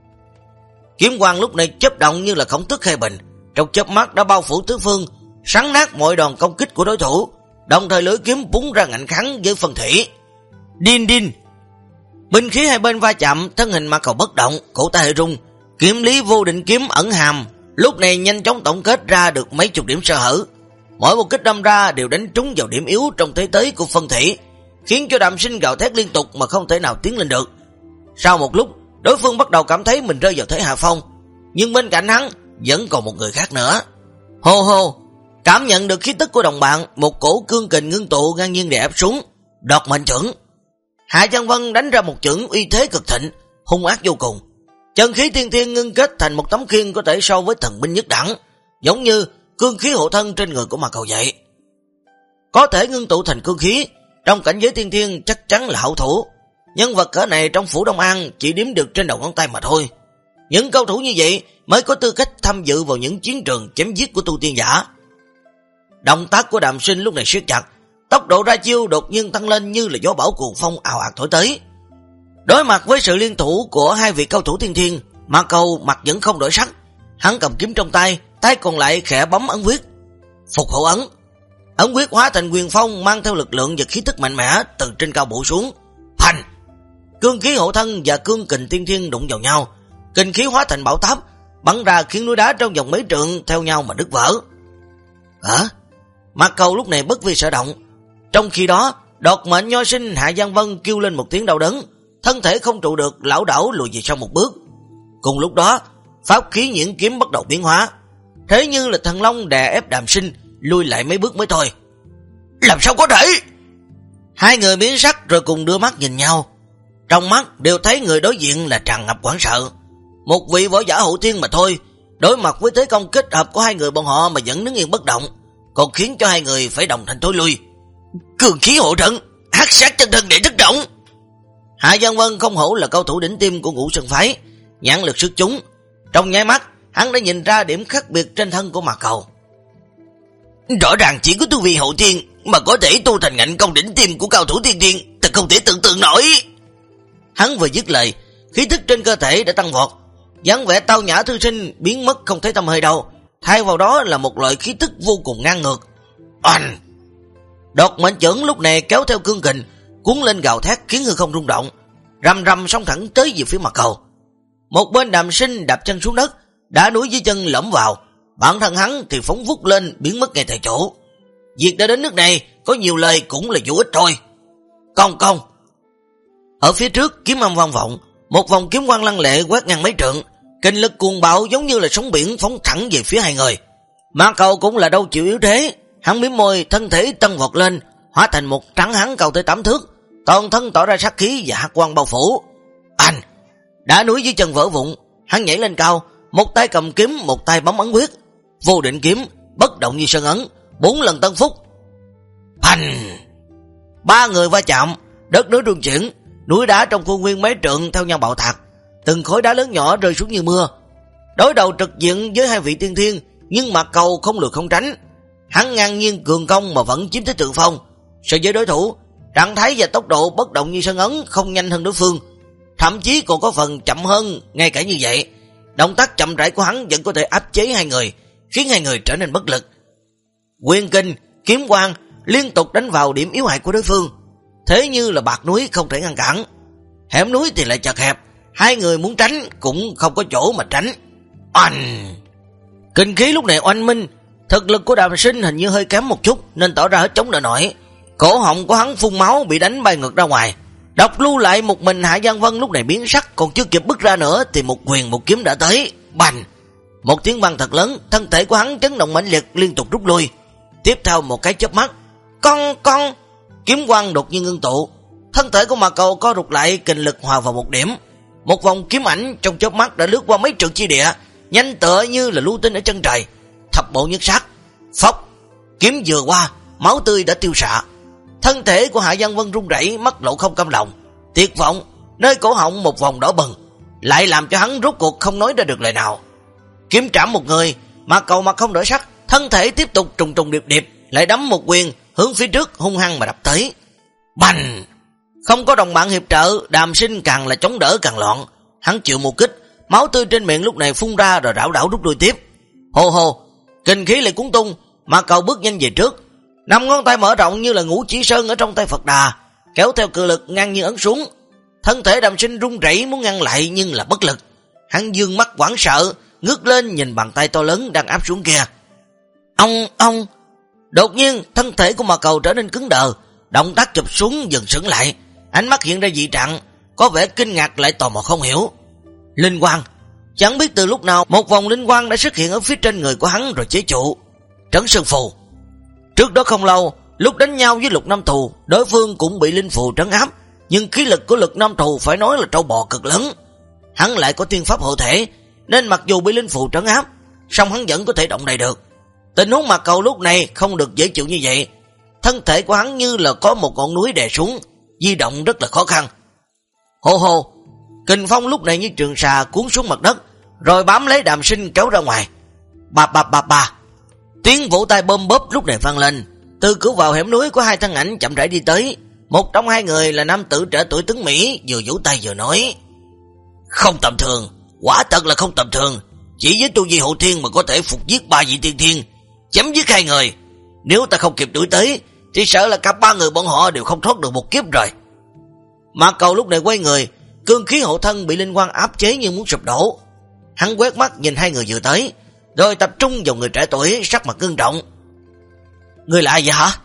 Kiếm quang lúc này chớp động như là khổng tước khai bình, trong chớp mắt đã bao phủ tứ phương, sắn nát mọi đòn công kích của đối thủ, đồng thời lưỡi kiếm búng ra ngạnh kháng với phân thủy. Đin! Binh khí hai bên va chạm, thân hình Mạc Cầu bất động, cổ tay hơi rung, kiếm lý vô định kiếm ẩn hàm lúc này nhanh chóng tổng kết ra được mấy chục điểm sơ hở. Mỗi một kích đâm ra đều đánh trúng vào điểm yếu trong thế tới của phân thủy, khiến cho Đàm Sinh gào thét liên tục mà không thể nào tiến lên được. Sau một lúc, đối phương bắt đầu cảm thấy mình rơi vào thế hạ phong, nhưng bên cạnh hắn vẫn còn một người khác nữa. Hô, cảm nhận được khí tức của đồng bạn, một cổ cương kình ngưng tụ ngang nhiên đè ép xuống, đoạt mệnh chưởng. Hạ Văn Vân đánh ra một chưởng uy thế cực thịnh, hung ác vô cùng. Chân khí tiên thiên ngưng kết thành một tấm khiên có thể so với thần binh nhất đẳng, giống như cương khí hộ thân trên người của Mạc Cầu vậy. Có thể ngưng tụ thành cương khí, trong cảnh giới tiên thiên chắc chắn là hảo thủ. Nhân vật cỡ này trong phủ Đông An chỉ đếm được trên đầu ngón tay mà thôi. Những cao thủ như vậy mới có tư cách tham dự vào những chiến trường chém giết của tu tiên giả. Động tác của Đàm Sinh lúc này siết chặt, tốc độ ra chiêu đột nhiên tăng lên như là gió bão cuồng phong ào ạt thổi tới. Đối mặt với sự liên thủ của hai vị cao thủ tiên thiên, Mạc Cầu mặt vẫn không đổi sắc. Hắn cầm kiếm trong tay, tay còn lại khẽ bấm ấn quyết. Phục hộ ấn. Ấn quyết hóa thành quyền phong mang theo lực lượng và khí tức mạnh mẽ từ trên cao bổ xuống. Phanh! Cương khí hộ thân và cương kình tiên thiên đụng vào nhau, kình khí hóa thành bão táp, bắn ra khiến núi đá trong vòng mấy trượng theo nhau mà đứt vỡ. Hả? Mạc Cầu lúc này bất vi sở động. Trong khi đó, đoạt mệnh nho sinh Hạ Văn Vân kêu lên một tiếng đau đớn, thân thể không trụ được, lảo đảo lùi về sau một bước. Cùng lúc đó, pháp khí nhuyễn kiếm bắt đầu biến hóa, thế như là thần long đè ép Đàm Sinh lùi lại mấy bước mới thôi. Làm sao có thể? Hai người biến sắc rồi cùng đưa mắt nhìn nhau, trong mắt đều thấy người đối diện là tràn ngập hoảng sợ. Một vị võ giả hậu thiên mà thôi, đối mặt với thế công kết hợp của hai người bọn họ mà vẫn đứng yên bất động, còn khiến cho hai người phải đồng thanh thối lui. Cường khí hộ trận, hắc sát chân thân đệ thất trọng. Hạ Văn Vân không hổ là cao thủ đỉnh tim của Ngũ Sơn phái, nhãn lực xuất chúng. Trong nháy mắt, hắn đã nhìn ra điểm khác biệt trên thân của Mạc Cầu. Rõ ràng chỉ có tu vi hậu thiên mà có thể tu thành ngạnh công đỉnh tim của cao thủ tiên thiên, thật không thể tưởng tượng nổi. Hắn vừa dứt lời, khí tức trên cơ thể đã tăng vọt, dáng vẻ tao nhã thư sinh biến mất không thấy tăm hơi đâu, thay vào đó là một loại khí tức vô cùng ngang ngược. Oanh! Đột mệnh chưởng lúc này kéo theo cương kình, cuốn lên gào thét khiến hư không rung động, rầm rầm xông thẳng tới về phía mặt cầu. Một bên Đàm Sinh đạp chân xuống đất, đá núi dưới chân lõm vào, bản thân hắn thì phóng vút lên biến mất ngay tại chỗ. Việc đã đến nước này, có nhiều lời cũng là vô ích thôi. Công công! Ở phía trước kiếm âm vang vọng, một vòng kiếm quang lăng lệ quét ngang mấy trượng, kinh lực cuồng bạo giống như là sóng biển phóng thẳng về phía hai người. Mã Cầu cũng là đâu chịu yếu thế, hắn mím môi, thân thể tăng vọt lên, hóa thành một trắng hắn cao tới 8 thước, toàn thân tỏ ra sát khí và hắc quang bao phủ. Anh! Đá núi dưới chân vỡ vụn, hắn nhảy lên cao, một tay cầm kiếm, một tay bấm ấn quyết, vô định kiếm bất động như sơn ấn, 4 lần tân phúc. Phanh! 3 người va chạm, đất núi rung chuyển, núi đá trong khuôn viên mấy trượng theo nhau bạo tạc, từng khối đá lớn nhỏ rơi xuống như mưa. Đối đầu trực diện với hai vị tiên thiên, nhưng Mạc Cầu không lùi không tránh, hắn ngang nhiên cường công mà vẫn chiếm thế thượng phong. So với đối thủ, trạng thái và tốc độ bất động như sơn ấn không nhanh hơn đối phương, thậm chí còn có phần chậm hơn. Ngay cả như vậy, động tác chậm rãi của hắn vẫn có thể áp chế hai người, khiến hai người trở nên bất lực. Quyền kinh, kiếm quang liên tục đánh vào điểm yếu hại của đối phương, thế như là bạc núi không thể ngăn cản. Hẻm núi thì lại chật hẹp, hai người muốn tránh cũng không có chỗ mà tránh. Oanh! Kinh khí lúc này oanh minh, thực lực của Đàm Sinh hình như hơi kém một chút nên tỏ ra hết chống đỡ nổi. Cổ họng của hắn phun máu bị đánh bay ngược ra ngoài. Độc lưu lại một mình Hạ Giang Vân lúc này biến sắc, còn chưa kịp bước ra nữa thì một quyền một kiếm đã tới. Bành! Một tiếng vang thật lớn, thân thể của hắn chấn động mãnh liệt liên tục rút lui. Tiếp theo một cái chớp mắt, con kiếm quang đột nhiên ngưng tụ, thân thể của Mạc Cầu co rụt lại, kình lực hòa vào một điểm. Một vòng kiếm ảnh trong chớp mắt đã lướt qua mấy trượng chi địa, nhanh tựa như là lưu tinh ở chân trời. Thập bộ nhất sát, phốc, kiếm vừa qua, máu tươi đã tiêu xạ. Thân thể của Hạ Giang Vân run rẩy, mắt lộ không cam lòng, tuyệt vọng, nơi cổ họng một vòng đỏ bừng, lại làm cho hắn rốt cuộc không nói ra được lời nào. Kiếm trảm một người, Mạc Cầu mặt không đổi sắc, thân thể tiếp tục trùng trùng điệp điệp, lại đấm một quyền hướng phía trước hung hăng mà đập tới. Bành! Không có đồng bạn hiệp trợ, Đàm Sinh càng là chống đỡ càng loạn. Hắn chịu một kích, máu tươi trên miệng lúc này phun ra rồi rảo đảo rút lui tiếp. Hồ hồ, kinh khí lại cuốn tung, Mạc Cầu bước nhanh về trước, 5 ngón tay mở rộng như là ngũ chỉ sơn ở trong tay Phật Đà, kéo theo cự lực ngang nhiên ấn xuống. Thân thể Đàm Sinh run rẩy muốn ngăn lại nhưng là bất lực. Hắn dương mắt hoảng sợ, ngước lên nhìn bàn tay to lớn đang áp xuống kia. Ông! Đột nhiên thân thể của Mạc Cầu trở nên cứng đờ, động tác chụp xuống dần sững lại, ánh mắt hiện ra dị trạng, có vẻ kinh ngạc lại tò mò không hiểu. Linh quang, chẳng biết từ lúc nào một vòng linh quang đã xuất hiện ở phía trên người của hắn rồi chế trụ. Trấn Sơn Phù. Trước đó không lâu, lúc đánh nhau với Lục Nam Thù, đối phương cũng bị linh phù trấn áp, nhưng khí lực của Lục Nam Thù phải nói là trâu bò cực lớn. Hắn lại có tiên pháp hộ thể, nên mặc dù bị linh phù trấn áp, song hắn vẫn có thể động đậy được. Tình huống Mạc Cầu lúc này không được dễ chịu như vậy, thân thể của hắn như là có một ngọn núi đè xuống, di động rất là khó khăn. Hồ hồ, kình phong lúc này như trường xà cuốn xuống mặt đất, rồi bám lấy Đàm Sinh kéo ra ngoài. Ba. Tiếng vỗ tay bôm bóp lúc này vang lên, từ cửa vào hẻm núi có hai thân ảnh chậm rãi đi tới. Một trong hai người là nam tử trẻ tuổi tướng Mỹ, vừa vỗ tay vừa nói: Không tầm thường, quả thật là không tầm thường, chỉ với tu vi hộ thiên mà có thể phục giết 3 vị tiên thiên, chém giết 2 người. Nếu ta không kịp đuổi tới thì sợ là cả 3 người bọn họ đều không thoát được một kiếp rồi. Mạc Cầu lúc này quay người, cương khí hộ thân bị linh quang áp chế như muốn sụp đổ. Hắn quét mắt nhìn hai người vừa tới, rồi tập trung vào người trẻ tuổi, sắc mặt ngưng trọng. Người là ai vậy hả?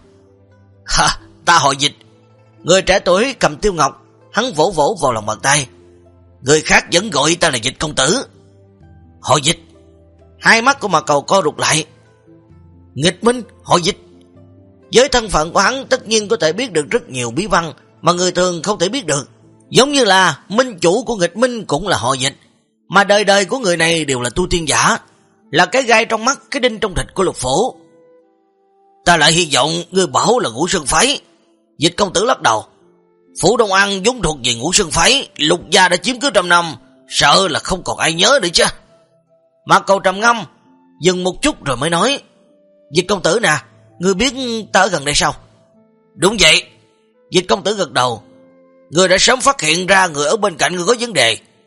Ta họ Dịch. Người trẻ tuổi cầm tiêu ngọc, hắn vỗ vỗ vào lòng bàn tay. Người khác vẫn gọi ta là Dịch công tử. Họ Dịch. Hai mắt của Mạc Cầu co rụt lại. Nghịch Minh, họ Dịch. Với thân phận của hắn tất nhiên có thể biết được rất nhiều bí văn mà người thường không thể biết được. Giống như là minh chủ của Nghịch Minh cũng là họ Dịch, mà đời đời của người này đều là tu tiên giả, là cái gai trong mắt, cái đinh trong thịt của Lục Phổ. Ta lại hy vọng ngươi bảo là Ngũ Sơn Phái. Dịch công tử lắc đầu. Phủ Đông An vốn thuộc về Ngũ Sơn Phái, Lục gia đã chiếm cứ 100 năm, sợ là không còn ai nhớ nữa chứ. Mạc Cầu trầm ngâm, dừng một chút rồi mới nói: Dịch công tử nè, ngươi biết ta ở gần đây sao? Đúng vậy. Dịch công tử gật đầu. Ngươi đã sớm phát hiện ra người ở bên cạnh ngươi có vấn đề,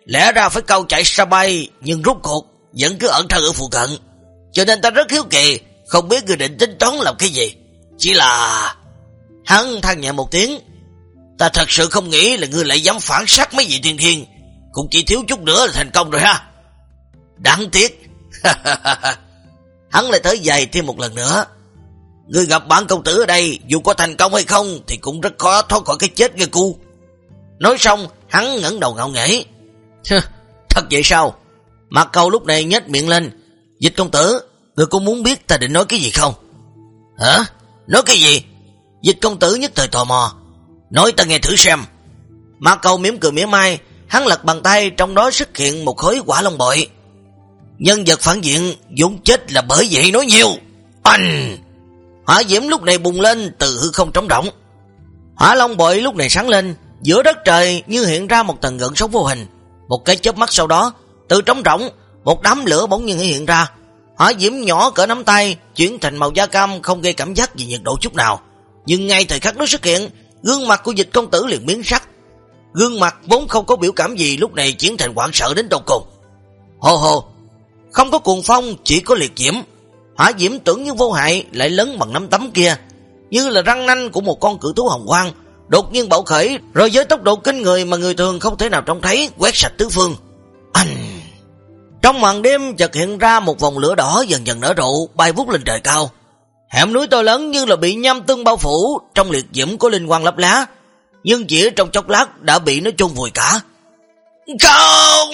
lẽ ra phải câu chạy xa bay, nhưng rốt cuộc vẫn cứ ẩn thân ở phụ cận. Cho nên ta rất hiếu kỳ, không biết ngươi định tính toán làm cái gì. Chỉ là... Hắn than nhẹ một tiếng. Ta thật sự không nghĩ là ngươi lại dám phản sát mấy vị tiên thiên. Cũng chỉ thiếu chút nữa là thành công rồi ha. Đáng tiếc. Hắn lại thở dài thêm một lần nữa. Ngươi gặp bản công tử ở đây, dù có thành công hay không thì cũng rất khó thoát khỏi cái chết nghe cu. Nói xong, hắn ngẩng đầu ngạo nghễ. Thật vậy sao? Mạc Câu lúc này nhếch miệng lên. Dịch công tử, ngươi có muốn biết ta định nói cái gì không? Hả? Nói cái gì? Dịch công tử nhất thời tò mò. Nói ta nghe thử xem. Mạc Câu mỉm cười mỉa mai. Hắn lật bàn tay, trong đó xuất hiện một khối hỏa long bội. Nhân vật phản diện vốn chết là bởi vậy nói nhiều. Oanh! Hỏa diễm lúc này bùng lên từ hư không trống rỗng. Hỏa long bội lúc này sáng lên, giữa đất trời như hiện ra một tầng gợn sóng vô hình. Một cái chớp mắt sau đó, từ trống rỗng, một đám lửa bỗng nhiên hiện ra. Hỏa diễm nhỏ cỡ nắm tay chuyển thành màu da cam, không gây cảm giác gì nhiệt độ chút nào. Nhưng ngay thời khắc nó xuất hiện, gương mặt của Dịch công tử liền biến sắc. Gương mặt vốn không có biểu cảm gì lúc này chuyển thành hoảng sợ đến tột cùng. Hồ hồ, không có cuồng phong, chỉ có liệt diễm. Hỏa diễm tưởng như vô hại lại lớn bằng nắm tấm kia, như là răng nanh của một con cự thú hồng quang, đột nhiên bạo khởi, rồi với tốc độ kinh người mà người thường không thể nào trông thấy, quét sạch tứ phương. Trong màn đêm chợt hiện ra một vòng lửa đỏ dần dần nở rộ, bay vút lên trời cao. Hẻm núi to lớn như là bị nham tương bao phủ, trong liệt diễm có linh quang lấp lá, nhưng chỉ trong chốc lát đã bị nó chôn vùi cả. Không!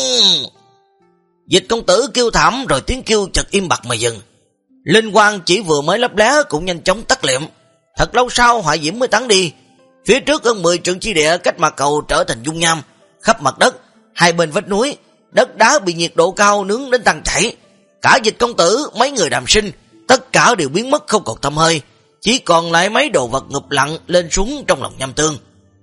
Dịch công tử kêu thảm, rồi tiếng kêu chợt im bặt mà dừng. Linh quang chỉ vừa mới lấp lá cũng nhanh chóng tắt liệm. Thật lâu sau hỏa diễm mới tán đi. Phía trước hơn 10 trượng chi địa cách Mạc Cầu trở thành dung nham, khắp mặt đất, hai bên vách núi, đất đá bị nhiệt độ cao nướng đến tan chảy. Cả Dịch công tử, mấy người đàm sinh, tất cả đều biến mất không còn tăm hơi, chỉ còn lại mấy đồ vật ngụp lặng lên xuống trong lòng nham tương.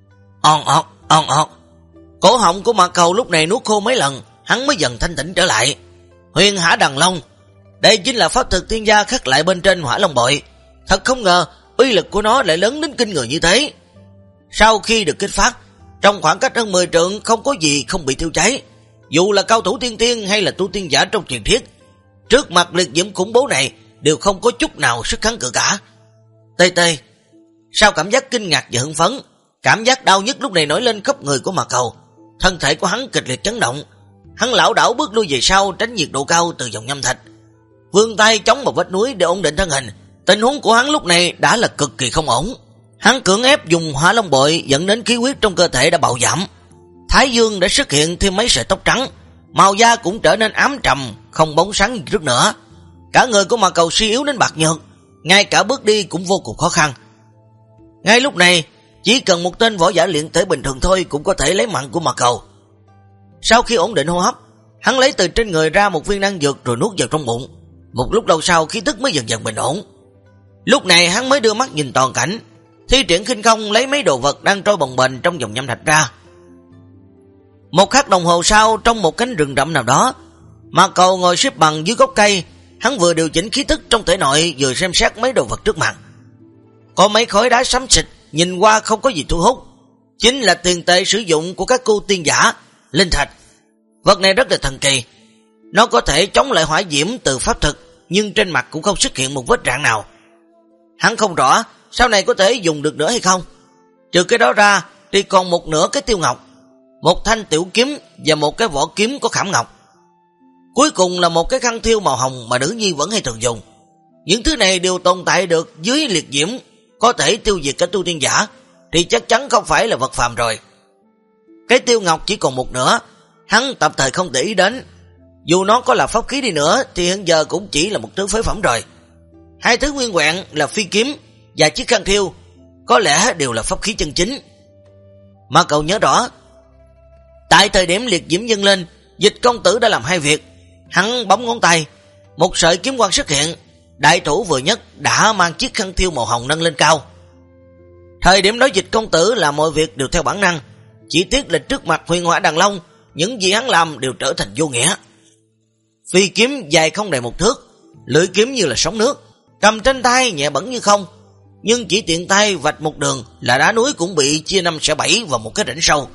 On ọt. Cổ họng của Mạc Cầu lúc này nuốt khô mấy lần, hắn mới dần thanh tĩnh trở lại. Huyền Hả Đằng Long, đây chính là pháp thực thiên gia khắc lại bên trên hỏa long bội. Thật không ngờ uy lực của nó lại lớn đến kinh người như thế. Sau khi được kích phát, trong khoảng cách hơn 10 trượng không có gì không bị thiêu cháy. Dù là cao thủ tiên tiên hay là tu tiên giả trong truyền thuyết, trước mặt liệt diễm khủng bố này đều không có chút nào sức kháng cự cả. Tê, sau cảm giác kinh ngạc và hưng phấn, cảm giác đau nhức lúc này nổi lên khắp người của Mạc Cầu. Thân thể của hắn kịch liệt chấn động, hắn lảo đảo bước lui về sau tránh nhiệt độ cao từ dòng nham thạch, vươn tay chống một vách núi để ổn định thân hình. Tình huống của hắn lúc này đã là cực kỳ không ổn. Hắn cưỡng ép dùng hỏa long bội dẫn đến khí huyết trong cơ thể đã bạo giảm. Thái dương đã xuất hiện thêm mấy sợi tóc trắng, màu da cũng trở nên ám trầm, không bóng sáng như trước nữa. Cả người của Mạc Cầu suy yếu đến bạc nhợt, ngay cả bước đi cũng vô cùng khó khăn. Ngay lúc này, chỉ cần một tên võ giả luyện thể bình thường thôi cũng có thể lấy mạng của Mạc Cầu. Sau khi ổn định hô hấp, hắn lấy từ trên người ra một viên đan dược rồi nuốt vào trong bụng. Một lúc lâu sau khí tức mới dần dần bình ổn. Lúc này hắn mới đưa mắt nhìn toàn cảnh, thi triển khinh công lấy mấy đồ vật đang trôi bồng bềnh trong dòng nham thạch ra. Một khắc đồng hồ sau, trong một cánh rừng rậm nào đó, Mạc Cầu ngồi xếp bằng dưới gốc cây, hắn vừa điều chỉnh khí tức trong thể nội vừa xem xét mấy đồ vật trước mặt. Có mấy khối đá xám xịt, nhìn qua không có gì thu hút, chính là tiền tệ sử dụng của các cô tiên giả, linh thạch. Vật này rất là thần kỳ, nó có thể chống lại hỏa diễm từ pháp thực, nhưng trên mặt cũng không xuất hiện một vết rạn nào. Hắn không rõ sau này có thể dùng được nữa hay không. Trừ cái đó ra thì còn một nửa cái tiêu ngọc, một thanh tiểu kiếm và một cái vỏ kiếm có khảm ngọc. Cuối cùng là một cái khăn thiêu màu hồng mà nữ nhi vẫn hay thường dùng. Những thứ này đều tồn tại được dưới liệt diễm, có thể tiêu diệt cả tu tiên giả, thì chắc chắn không phải là vật phàm rồi. Cái tiêu ngọc chỉ còn một nửa, hắn tạm thời không để ý đến. Dù nó có là pháp khí đi nữa thì hiện giờ cũng chỉ là một thứ phế phẩm rồi. Hai thứ nguyên vẹn là phi kiếm và chiếc khăn thiêu có lẽ đều là pháp khí chân chính. Mà cậu nhớ rõ, tại thời điểm liệt diễm dâng lên, Dịch công tử đã làm hai việc. Hắn bấm ngón tay, một sợi kiếm quang xuất hiện, đại thủ vừa nhất đã mang chiếc khăn thiêu màu hồng nâng lên cao. Thời điểm đó Dịch công tử làm mọi việc đều theo bản năng, chỉ tiếc là trước mặt Huyền Hỏa Đằng Long, những gì hắn làm đều trở thành vô nghĩa. Phi kiếm dài không đầy một thước, lưỡi kiếm như là sóng nước, cầm trên tay nhẹ bẩn như không, nhưng chỉ tiện tay vạch một đường là đá núi cũng bị chia 5 xẻ 7 vào một cái rãnh sâu.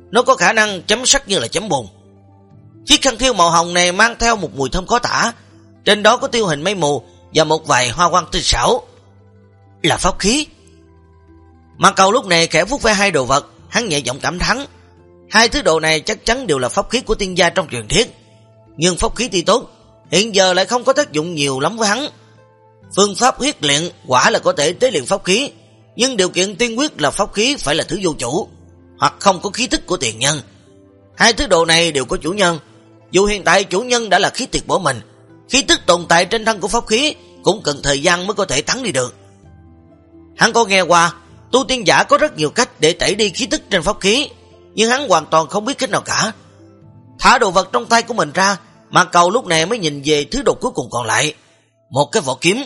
nó có khả năng chấm sắc như là chấm bùn. Chiếc khăn thiêu màu hồng này mang theo một mùi thơm khó tả, trên đó có tiêu hình mây mù và một vài hoa văn tinh xảo. Là pháp khí. Mạc Cầu lúc này khẽ vuốt ve hai đồ vật, hắn nhẹ giọng cảm thán, hai thứ đồ này chắc chắn đều là pháp khí của tiên gia trong truyền thuyết, nhưng pháp khí tuy tốt, hiện giờ lại không có tác dụng nhiều lắm với hắn. Phương pháp huyết luyện quả là có thể tế luyện pháp khí, nhưng điều kiện tiên quyết là pháp khí phải là thứ vô chủ, hoặc không có khí tức của tiền nhân. Hai thứ đồ này đều có chủ nhân, dù hiện tại chủ nhân đã là khí tuyệt bỏ mình, khí tức tồn tại trên thân của pháp khí cũng cần thời gian mới có thể tán đi được. Hắn có nghe qua tu tiên giả có rất nhiều cách để tẩy đi khí tức trên pháp khí, nhưng hắn hoàn toàn không biết cách nào cả. Thả đồ vật trong tay của mình ra, Mạc Cầu lúc này mới nhìn về thứ đồ cuối cùng còn lại, một cái vỏ kiếm.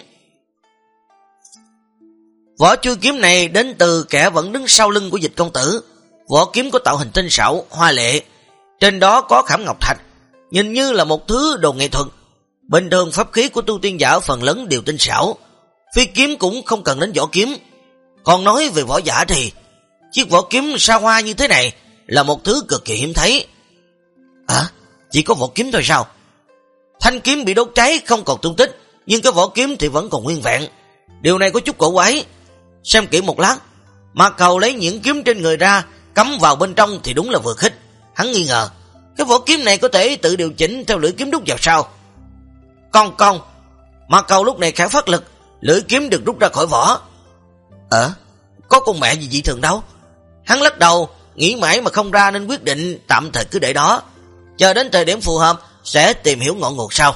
Vỏ chuôi kiếm này đến từ kẻ vẫn đứng sau lưng của Dịch công tử. Vỏ kiếm có tạo hình tinh xảo, hoa lệ, trên đó có khảm ngọc thạch, nhìn như là một thứ đồ nghệ thuật. Bình thường pháp khí của tu tiên giả phần lớn đều tinh xảo, phi kiếm cũng không cần đến vỏ kiếm. Còn nói về võ giả thì chiếc vỏ kiếm sa hoa như thế này là một thứ cực kỳ hiếm thấy. Chỉ có vỏ kiếm thôi sao? Thanh kiếm bị đốt cháy không còn tung tích, nhưng cái vỏ kiếm thì vẫn còn nguyên vẹn. Điều này có chút cổ quái. Xem kỹ một lát, Mạc Cầu lấy nhuyễn kiếm trên người ra, cắm vào bên trong thì đúng là vừa khích. Hắn nghi ngờ, cái vỏ kiếm này có thể tự điều chỉnh theo lưỡi kiếm đút vào sao? Con. Mạc Cầu lúc này khẽ phát lực, lưỡi kiếm được rút ra khỏi vỏ. Có con mẹ gì dị thường đâu. Hắn lắc đầu, nghĩ mãi mà không ra nên quyết định tạm thời cứ để đó, chờ đến thời điểm phù hợp sẽ tìm hiểu ngọn nguồn sau.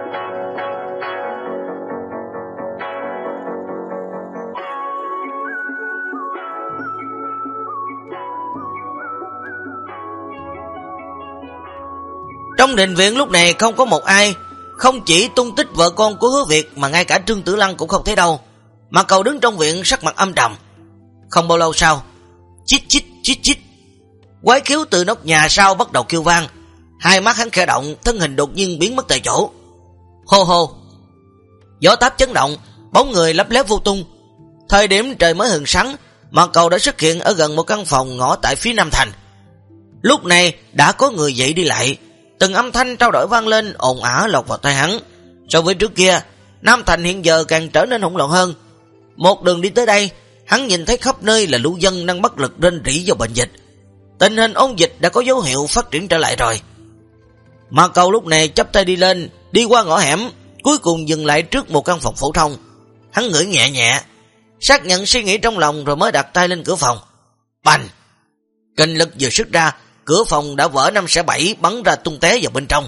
Trong đình viện lúc này không có một ai, không chỉ tung tích vợ con của Hứa Việt mà ngay cả Trương Tử Lăng cũng không thấy đâu. Mạc Cầu đứng trong viện sắc mặt âm trầm. Không bao lâu sau, chít chít, quái khiếu từ nóc nhà sau bắt đầu kêu vang. Hai mắt hắn khẽ động, thân hình đột nhiên biến mất tại chỗ. Hô hô, gió táp chấn động, bóng người lấp lép vô tung. Thời điểm trời mới hừng sáng, Mạc Cầu đã xuất hiện ở gần một căn phòng ngõ tại phía Nam Thành. Lúc này đã có người dậy đi lại, từng âm thanh trao đổi vang lên ồn ào lọt vào tai hắn. So với trước kia, Nam Thành hiện giờ càng trở nên hỗn loạn hơn. Một đường đi tới đây, hắn nhìn thấy khắp nơi là lũ dân đang bất lực rên rỉ do bệnh dịch. Tình hình ôn dịch đã có dấu hiệu phát triển trở lại rồi. Mạc Cầu lúc này chắp tay đi lên, đi qua ngõ hẻm, cuối cùng dừng lại trước một căn phòng phổ thông. Hắn ngửi nhẹ nhẹ, xác nhận suy nghĩ trong lòng rồi mới đặt tay lên cửa phòng. Bành! Kinh lực vừa xuất ra, cửa phòng đã vỡ 5/7 bắn ra tung té vào bên trong.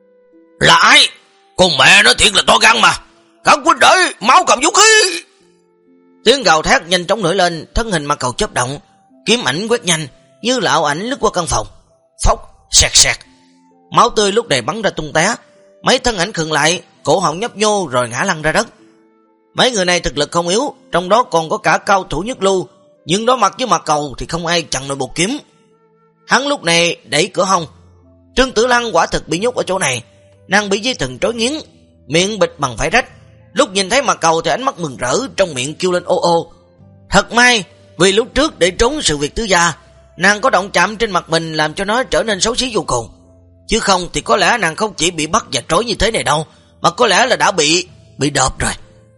Là ai? Con mẹ nó thiệt là to gan mà. Các huynh đệ, máu cầm vũ khí! Tiếng gào thét nhanh chóng nổi lên, thân hình Mạc Cầu chớp động, kiếm ảnh quét nhanh như là ảo ảnh lướt qua căn phòng. Phốc, sẹt. Máu tươi lúc này bắn ra tung té, mấy thân ảnh khựng lại, cổ họng nhấp nhô rồi ngã lăn ra đất. Mấy người này thực lực không yếu, trong đó còn có cả cao thủ nhất lưu, nhưng đối mặt với Mạc Cầu thì không ai chặn nổi một kiếm. Hắn lúc này đẩy cửa hông. Trương Tử Lăng quả thực bị nhốt ở chỗ này, nàng bị dây thừng trói nghiến, miệng bịt bằng vải rách. Lúc nhìn thấy Mạc Cầu thì ánh mắt mừng rỡ, trong miệng kêu lên ô ô. Thật may, vì lúc trước để trốn sự việc tứ gia, nàng có động chạm trên mặt mình làm cho nó trở nên xấu xí vô cùng. Chứ không thì có lẽ nàng không chỉ bị bắt và trói như thế này đâu, mà có lẽ là đã bị đợp rồi.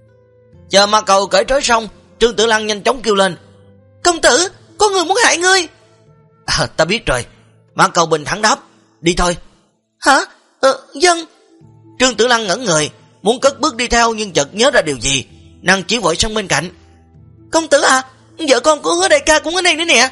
Chờ Mạc Cầu cởi trói xong, Trương Tử Lăng nhanh chóng kêu lên. Công tử, có người muốn hại ngươi. Ta biết rồi. Mạc Cầu bình thản đáp. Đi thôi. Hả? Dân. Trương Tử Lăng ngẩn người, muốn cất bước đi theo nhưng chợt nhớ ra điều gì, nàng chỉ vội sang bên cạnh. Công tử à, vợ con của Hứa đại ca cũng ở đây nữa nè.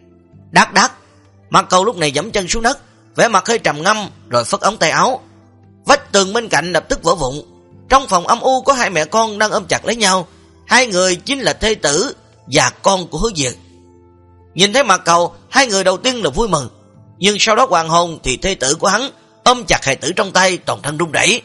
Đát. Mạc Cầu lúc này giẫm chân xuống đất, vẻ mặt hơi trầm ngâm rồi phất ống tay áo. Vách tường bên cạnh lập tức vỡ vụn. Trong phòng âm u có hai mẹ con đang ôm chặt lấy nhau, hai người chính là thê tử và con của Hứa Việt. Nhìn thấy Mạc Cầu, hai người đầu tiên là vui mừng, nhưng sau đó hoàng hồn thì thê tử của hắn ôm chặt hài tử trong tay, toàn thân run rẩy.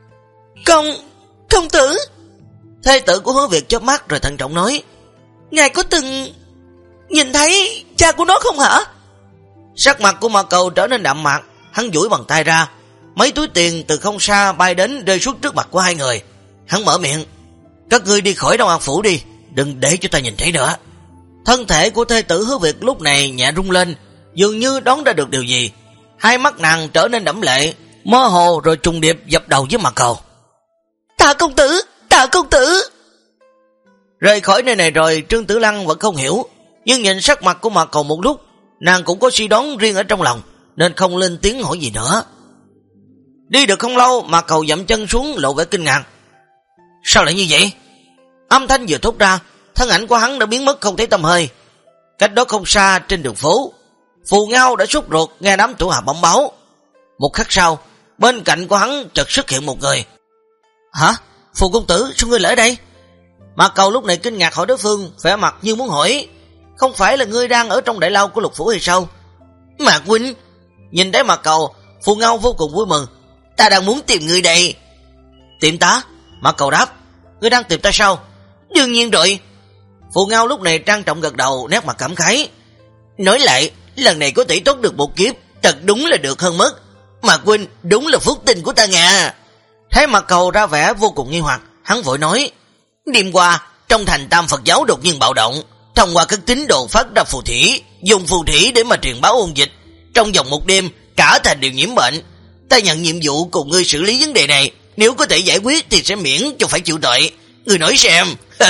Công tử. Thê tử của Hứa Việt chớp mắt rồi thận trọng nói. Ngài có từng nhìn thấy cha của nó không hả? Sắc mặt của Mạc Cầu trở nên đậm mạc, hắn duỗi bàn tay ra, mấy túi tiền từ không xa bay đến rơi suốt trước mặt của hai người. Hắn mở miệng. Các ngươi đi khỏi Đông An Phủ đi, đừng để cho ta nhìn thấy nữa. Thân thể của thê tử Hứa Việt lúc này nhẹ rung lên, dường như đoán ra được điều gì. Hai mắt nàng trở nên đẫm lệ, mơ hồ rồi trùng điệp dập đầu với Mạc Cầu. Tạ công tử, Tạ công tử. Rời khỏi nơi này rồi, Trương Tử Lăng vẫn không hiểu, nhưng nhìn sắc mặt của Mạc Cầu một lúc, nàng cũng có suy đoán riêng ở trong lòng, nên không lên tiếng hỏi gì nữa. Đi được không lâu, Mạc Cầu dậm chân xuống lộ vẻ kinh ngạc. Sao lại như vậy? Âm thanh vừa thốt ra, thân ảnh của hắn đã biến mất không thấy tăm hơi. Cách đó không xa trên đường phố, Phù Ngao đã sốt ruột nghe đám thủ hạ bẩm báo. Một khắc sau, bên cạnh của hắn chợt xuất hiện một người. Hả? Phù công tử, sao ngươi lại ở đây? Mạc Cầu lúc này kinh ngạc hỏi đối phương, vẻ mặt như muốn hỏi, không phải là ngươi đang ở trong đại lao của Lục phủ hay sao? Mạc huynh. Nhìn thấy Mạc Cầu, Phù Ngao vô cùng vui mừng. Ta đang muốn tìm ngươi đây. Tìm ta? Mạc Cầu đáp. Ngươi đang tìm ta sao? Đương nhiên rồi. Phù Ngao lúc này trang trọng gật đầu, nét mặt cảm khái. Nói lại, lần này có thể tốt được một kiếp, thật đúng là được hơn mất. Mạc huynh, đúng là phúc tình của ta nha. Thấy Mạc Cầu ra vẻ vô cùng nghi hoặc, hắn vội nói. Đêm qua, trong thành Tam Phật giáo đột nhiên bạo động, thông qua các tín đồ phát ra phù thủy, dùng phù thủy để mà truyền báo ôn dịch. Trong vòng một đêm, cả thành đều nhiễm bệnh. Ta nhận nhiệm vụ cùng ngươi xử lý vấn đề này, nếu có thể giải quyết thì sẽ miễn cho phải chịu tội. Ngươi nói xem.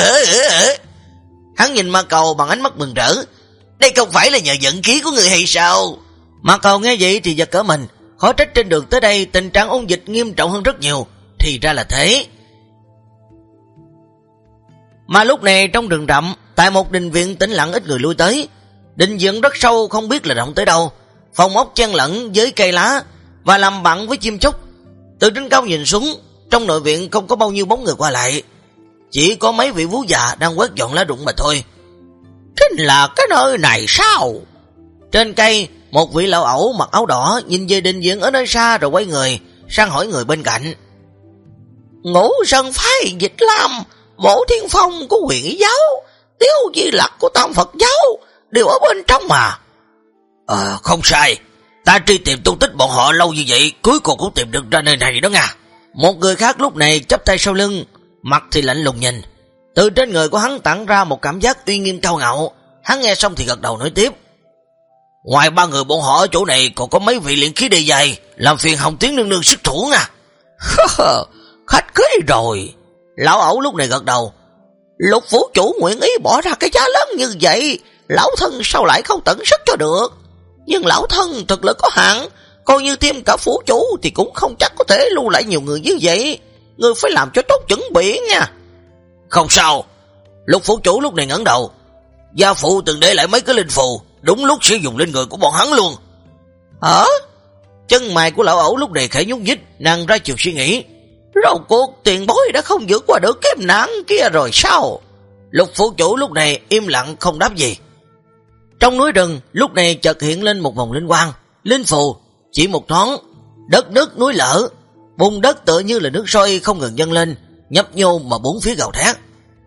Hắn nhìn Mạc Cầu bằng ánh mắt mừng rỡ. Đây không phải là nhờ vận khí của ngươi hay sao? Mạc Cầu nghe vậy thì giật cỡ mình, khó trách trên đường tới đây tình trạng ôn dịch nghiêm trọng hơn rất nhiều. Thì ra là thế. Mà lúc này trong rừng rậm, tại một đình viện tĩnh lặng ít người lui tới. Đình viện rất sâu không biết là động tới đâu, phòng ốc chen lẫn với cây lá và làm bặn với chim chóc. Từ trên cao nhìn xuống, trong nội viện không có bao nhiêu bóng người qua lại, chỉ có mấy vị vú già đang quét dọn lá rụng mà thôi. Chính là cái nơi này sao? Trên cây, một vị lão ẩu mặc áo đỏ nhìn về đình viện ở nơi xa rồi quay người sang hỏi người bên cạnh. Ngũ Sơn phái Dịch Lam, Mộ Thiên Phong của Huyền Ý giáo, Tiếu Di Lặc của Tam Phật giáo đều ở bên trong mà. Không sai, ta truy tìm tung tích bọn họ lâu như vậy, cuối cùng cũng tìm được ra nơi này đó nha. Một người khác lúc này chắp tay sau lưng, mặt thì lạnh lùng nhìn. Từ trên người của hắn tản ra một cảm giác uy nghiêm cao ngạo. Hắn nghe xong thì gật đầu nói tiếp. Ngoài ba người bọn họ ở chỗ này còn có mấy vị luyện khí đề dày, làm phiền Hồng Tiến nương nương xuất thủ nha. Khách khí rồi. Lão ẩu lúc này gật đầu. Lục phủ chủ nguyện ý bỏ ra cái giá lớn như vậy, lão thân sao lại không tận sức cho được. Nhưng lão thân thực lực có hạn, coi như thêm cả phủ chủ thì cũng không chắc có thể lưu lại nhiều người như vậy. Ngươi phải làm cho tốt chuẩn bị nha. Không sao. Lục phủ chủ lúc này ngẩng đầu. Gia phụ từng để lại mấy cái linh phù, đúng lúc sử dụng lên người của bọn hắn luôn. Hả? Chân mày của lão ẩu lúc này khẽ nhúc nhích, nàng ra chiều suy nghĩ. Rốt cuộc tiền bối đã không vượt qua được kiếp nạn kia rồi sao? Lục phủ chủ lúc này im lặng không đáp gì. Trong núi rừng lúc này chợt hiện lên một vòng linh quang, linh phù, chỉ một thoáng, đất nứt núi lở, bùn đất tựa như là nước sôi không ngừng dâng lên, nhấp nhô mà bốn phía gào thét.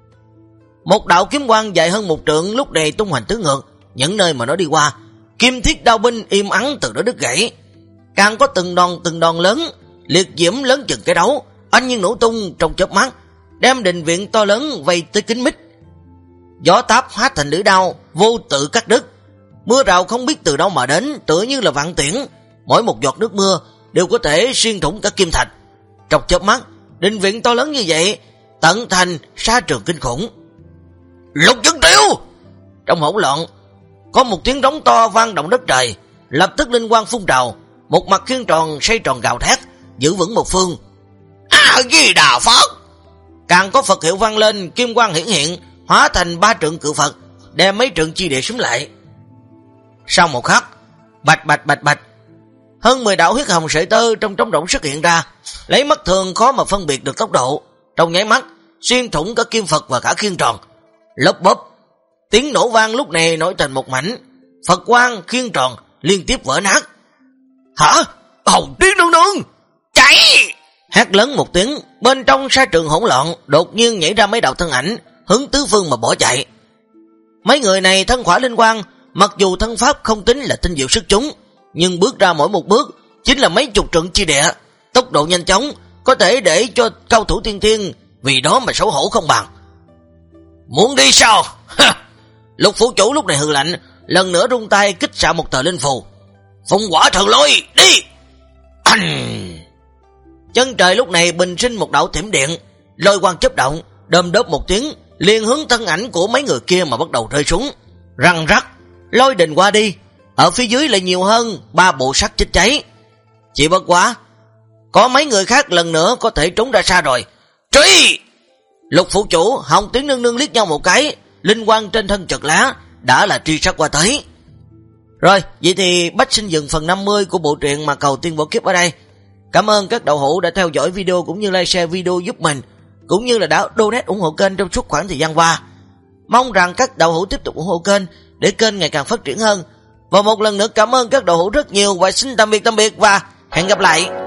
Một đạo kiếm quang dài hơn một trượng lúc này tung hoành tứ ngược, những nơi mà nó đi qua, kim thiết đao binh im ắng từ đó đứt gãy. Càng có từng đòn lớn, liệt diễm lớn chừng cái đấu, anh nhiên nổ tung trong chớp mắt, đem đình viện to lớn vây tới kín mít. Gió táp hóa thành lưỡi đao, vô tự cắt đứt. Mưa rào không biết từ đâu mà đến, tựa như là vạn tiễn, mỗi một giọt nước mưa đều có thể xuyên thủng cả kim thạch. Trong chớp mắt, đình viện to lớn như vậy, tận thành sa trường kinh khủng. Lục Dân Tiêu! Trong hỗn loạn, có một tiếng rống to vang động đất trời, lập tức linh quang phun trào, một mặt khiên tròn xoay tròn gào thét, giữ vững một phương. Di Đà Phật! Càng có Phật hiệu vang lên, kim quang hiển hiện, hóa thành 3 trượng cự Phật, đem mấy trượng chi địa xuống lại. Sau một khắc, bạch, hơn 10 đạo huyết hồng sợi tơ trong trống rỗng xuất hiện ra, lấy mắt thường khó mà phân biệt được tốc độ, trong nháy mắt xuyên thủng cả kim Phật và cả khiên tròn. Lốp bốp, tiếng nổ vang lúc này nổi thành một mảnh, Phật quang khiên tròn liên tiếp vỡ nát. Hả? Hồng Tiên nương nương, chạy! Hét lớn một tiếng, bên trong sa trường hỗn loạn đột nhiên nhảy ra mấy đạo thân ảnh, hướng tứ phương mà bỏ chạy. Mấy người này thân khỏa linh quang, mặc dù thân pháp không tính là tinh diệu sức chúng, nhưng bước ra mỗi một bước chính là mấy chục trượng chi địa, tốc độ nhanh chóng, có thể để cho cao thủ tiên thiên vì đó mà xấu hổ không bằng. Muốn đi sao? Lục phủ chủ lúc này hừ lạnh, lần nữa rung tay kích xạ một tờ linh phù. Phong Hỏa Thần Lôi, đi! Chân trời lúc này bình sinh một đạo thiểm điện, lôi quang chớp động, đơm đớp một tiếng, liền hướng thân ảnh của mấy người kia mà bắt đầu rơi xuống. Răng rắc, lôi đình qua đi, ở phía dưới lại nhiều hơn 3 bộ sắt chết cháy. Chỉ bất quá, có mấy người khác lần nữa có thể trốn ra xa rồi. Truy! Lục phụ chủ, Hồng Tuyến nương nương liếc nhau một cái, linh quang trên thân chợt lóe, đã là truy sát qua tới. Rồi, vậy thì Bách Sinh dừng phần 50 của bộ truyện Mà Cầu Tiên Võ Kiếp ở đây. Cảm ơn các đạo hữu đã theo dõi video cũng như like share video giúp mình, cũng như là đã donate ủng hộ kênh trong suốt khoảng thời gian qua. Mong rằng các đạo hữu tiếp tục ủng hộ kênh để kênh ngày càng phát triển hơn. Và một lần nữa cảm ơn các đạo hữu rất nhiều và xin tạm biệt và hẹn gặp lại.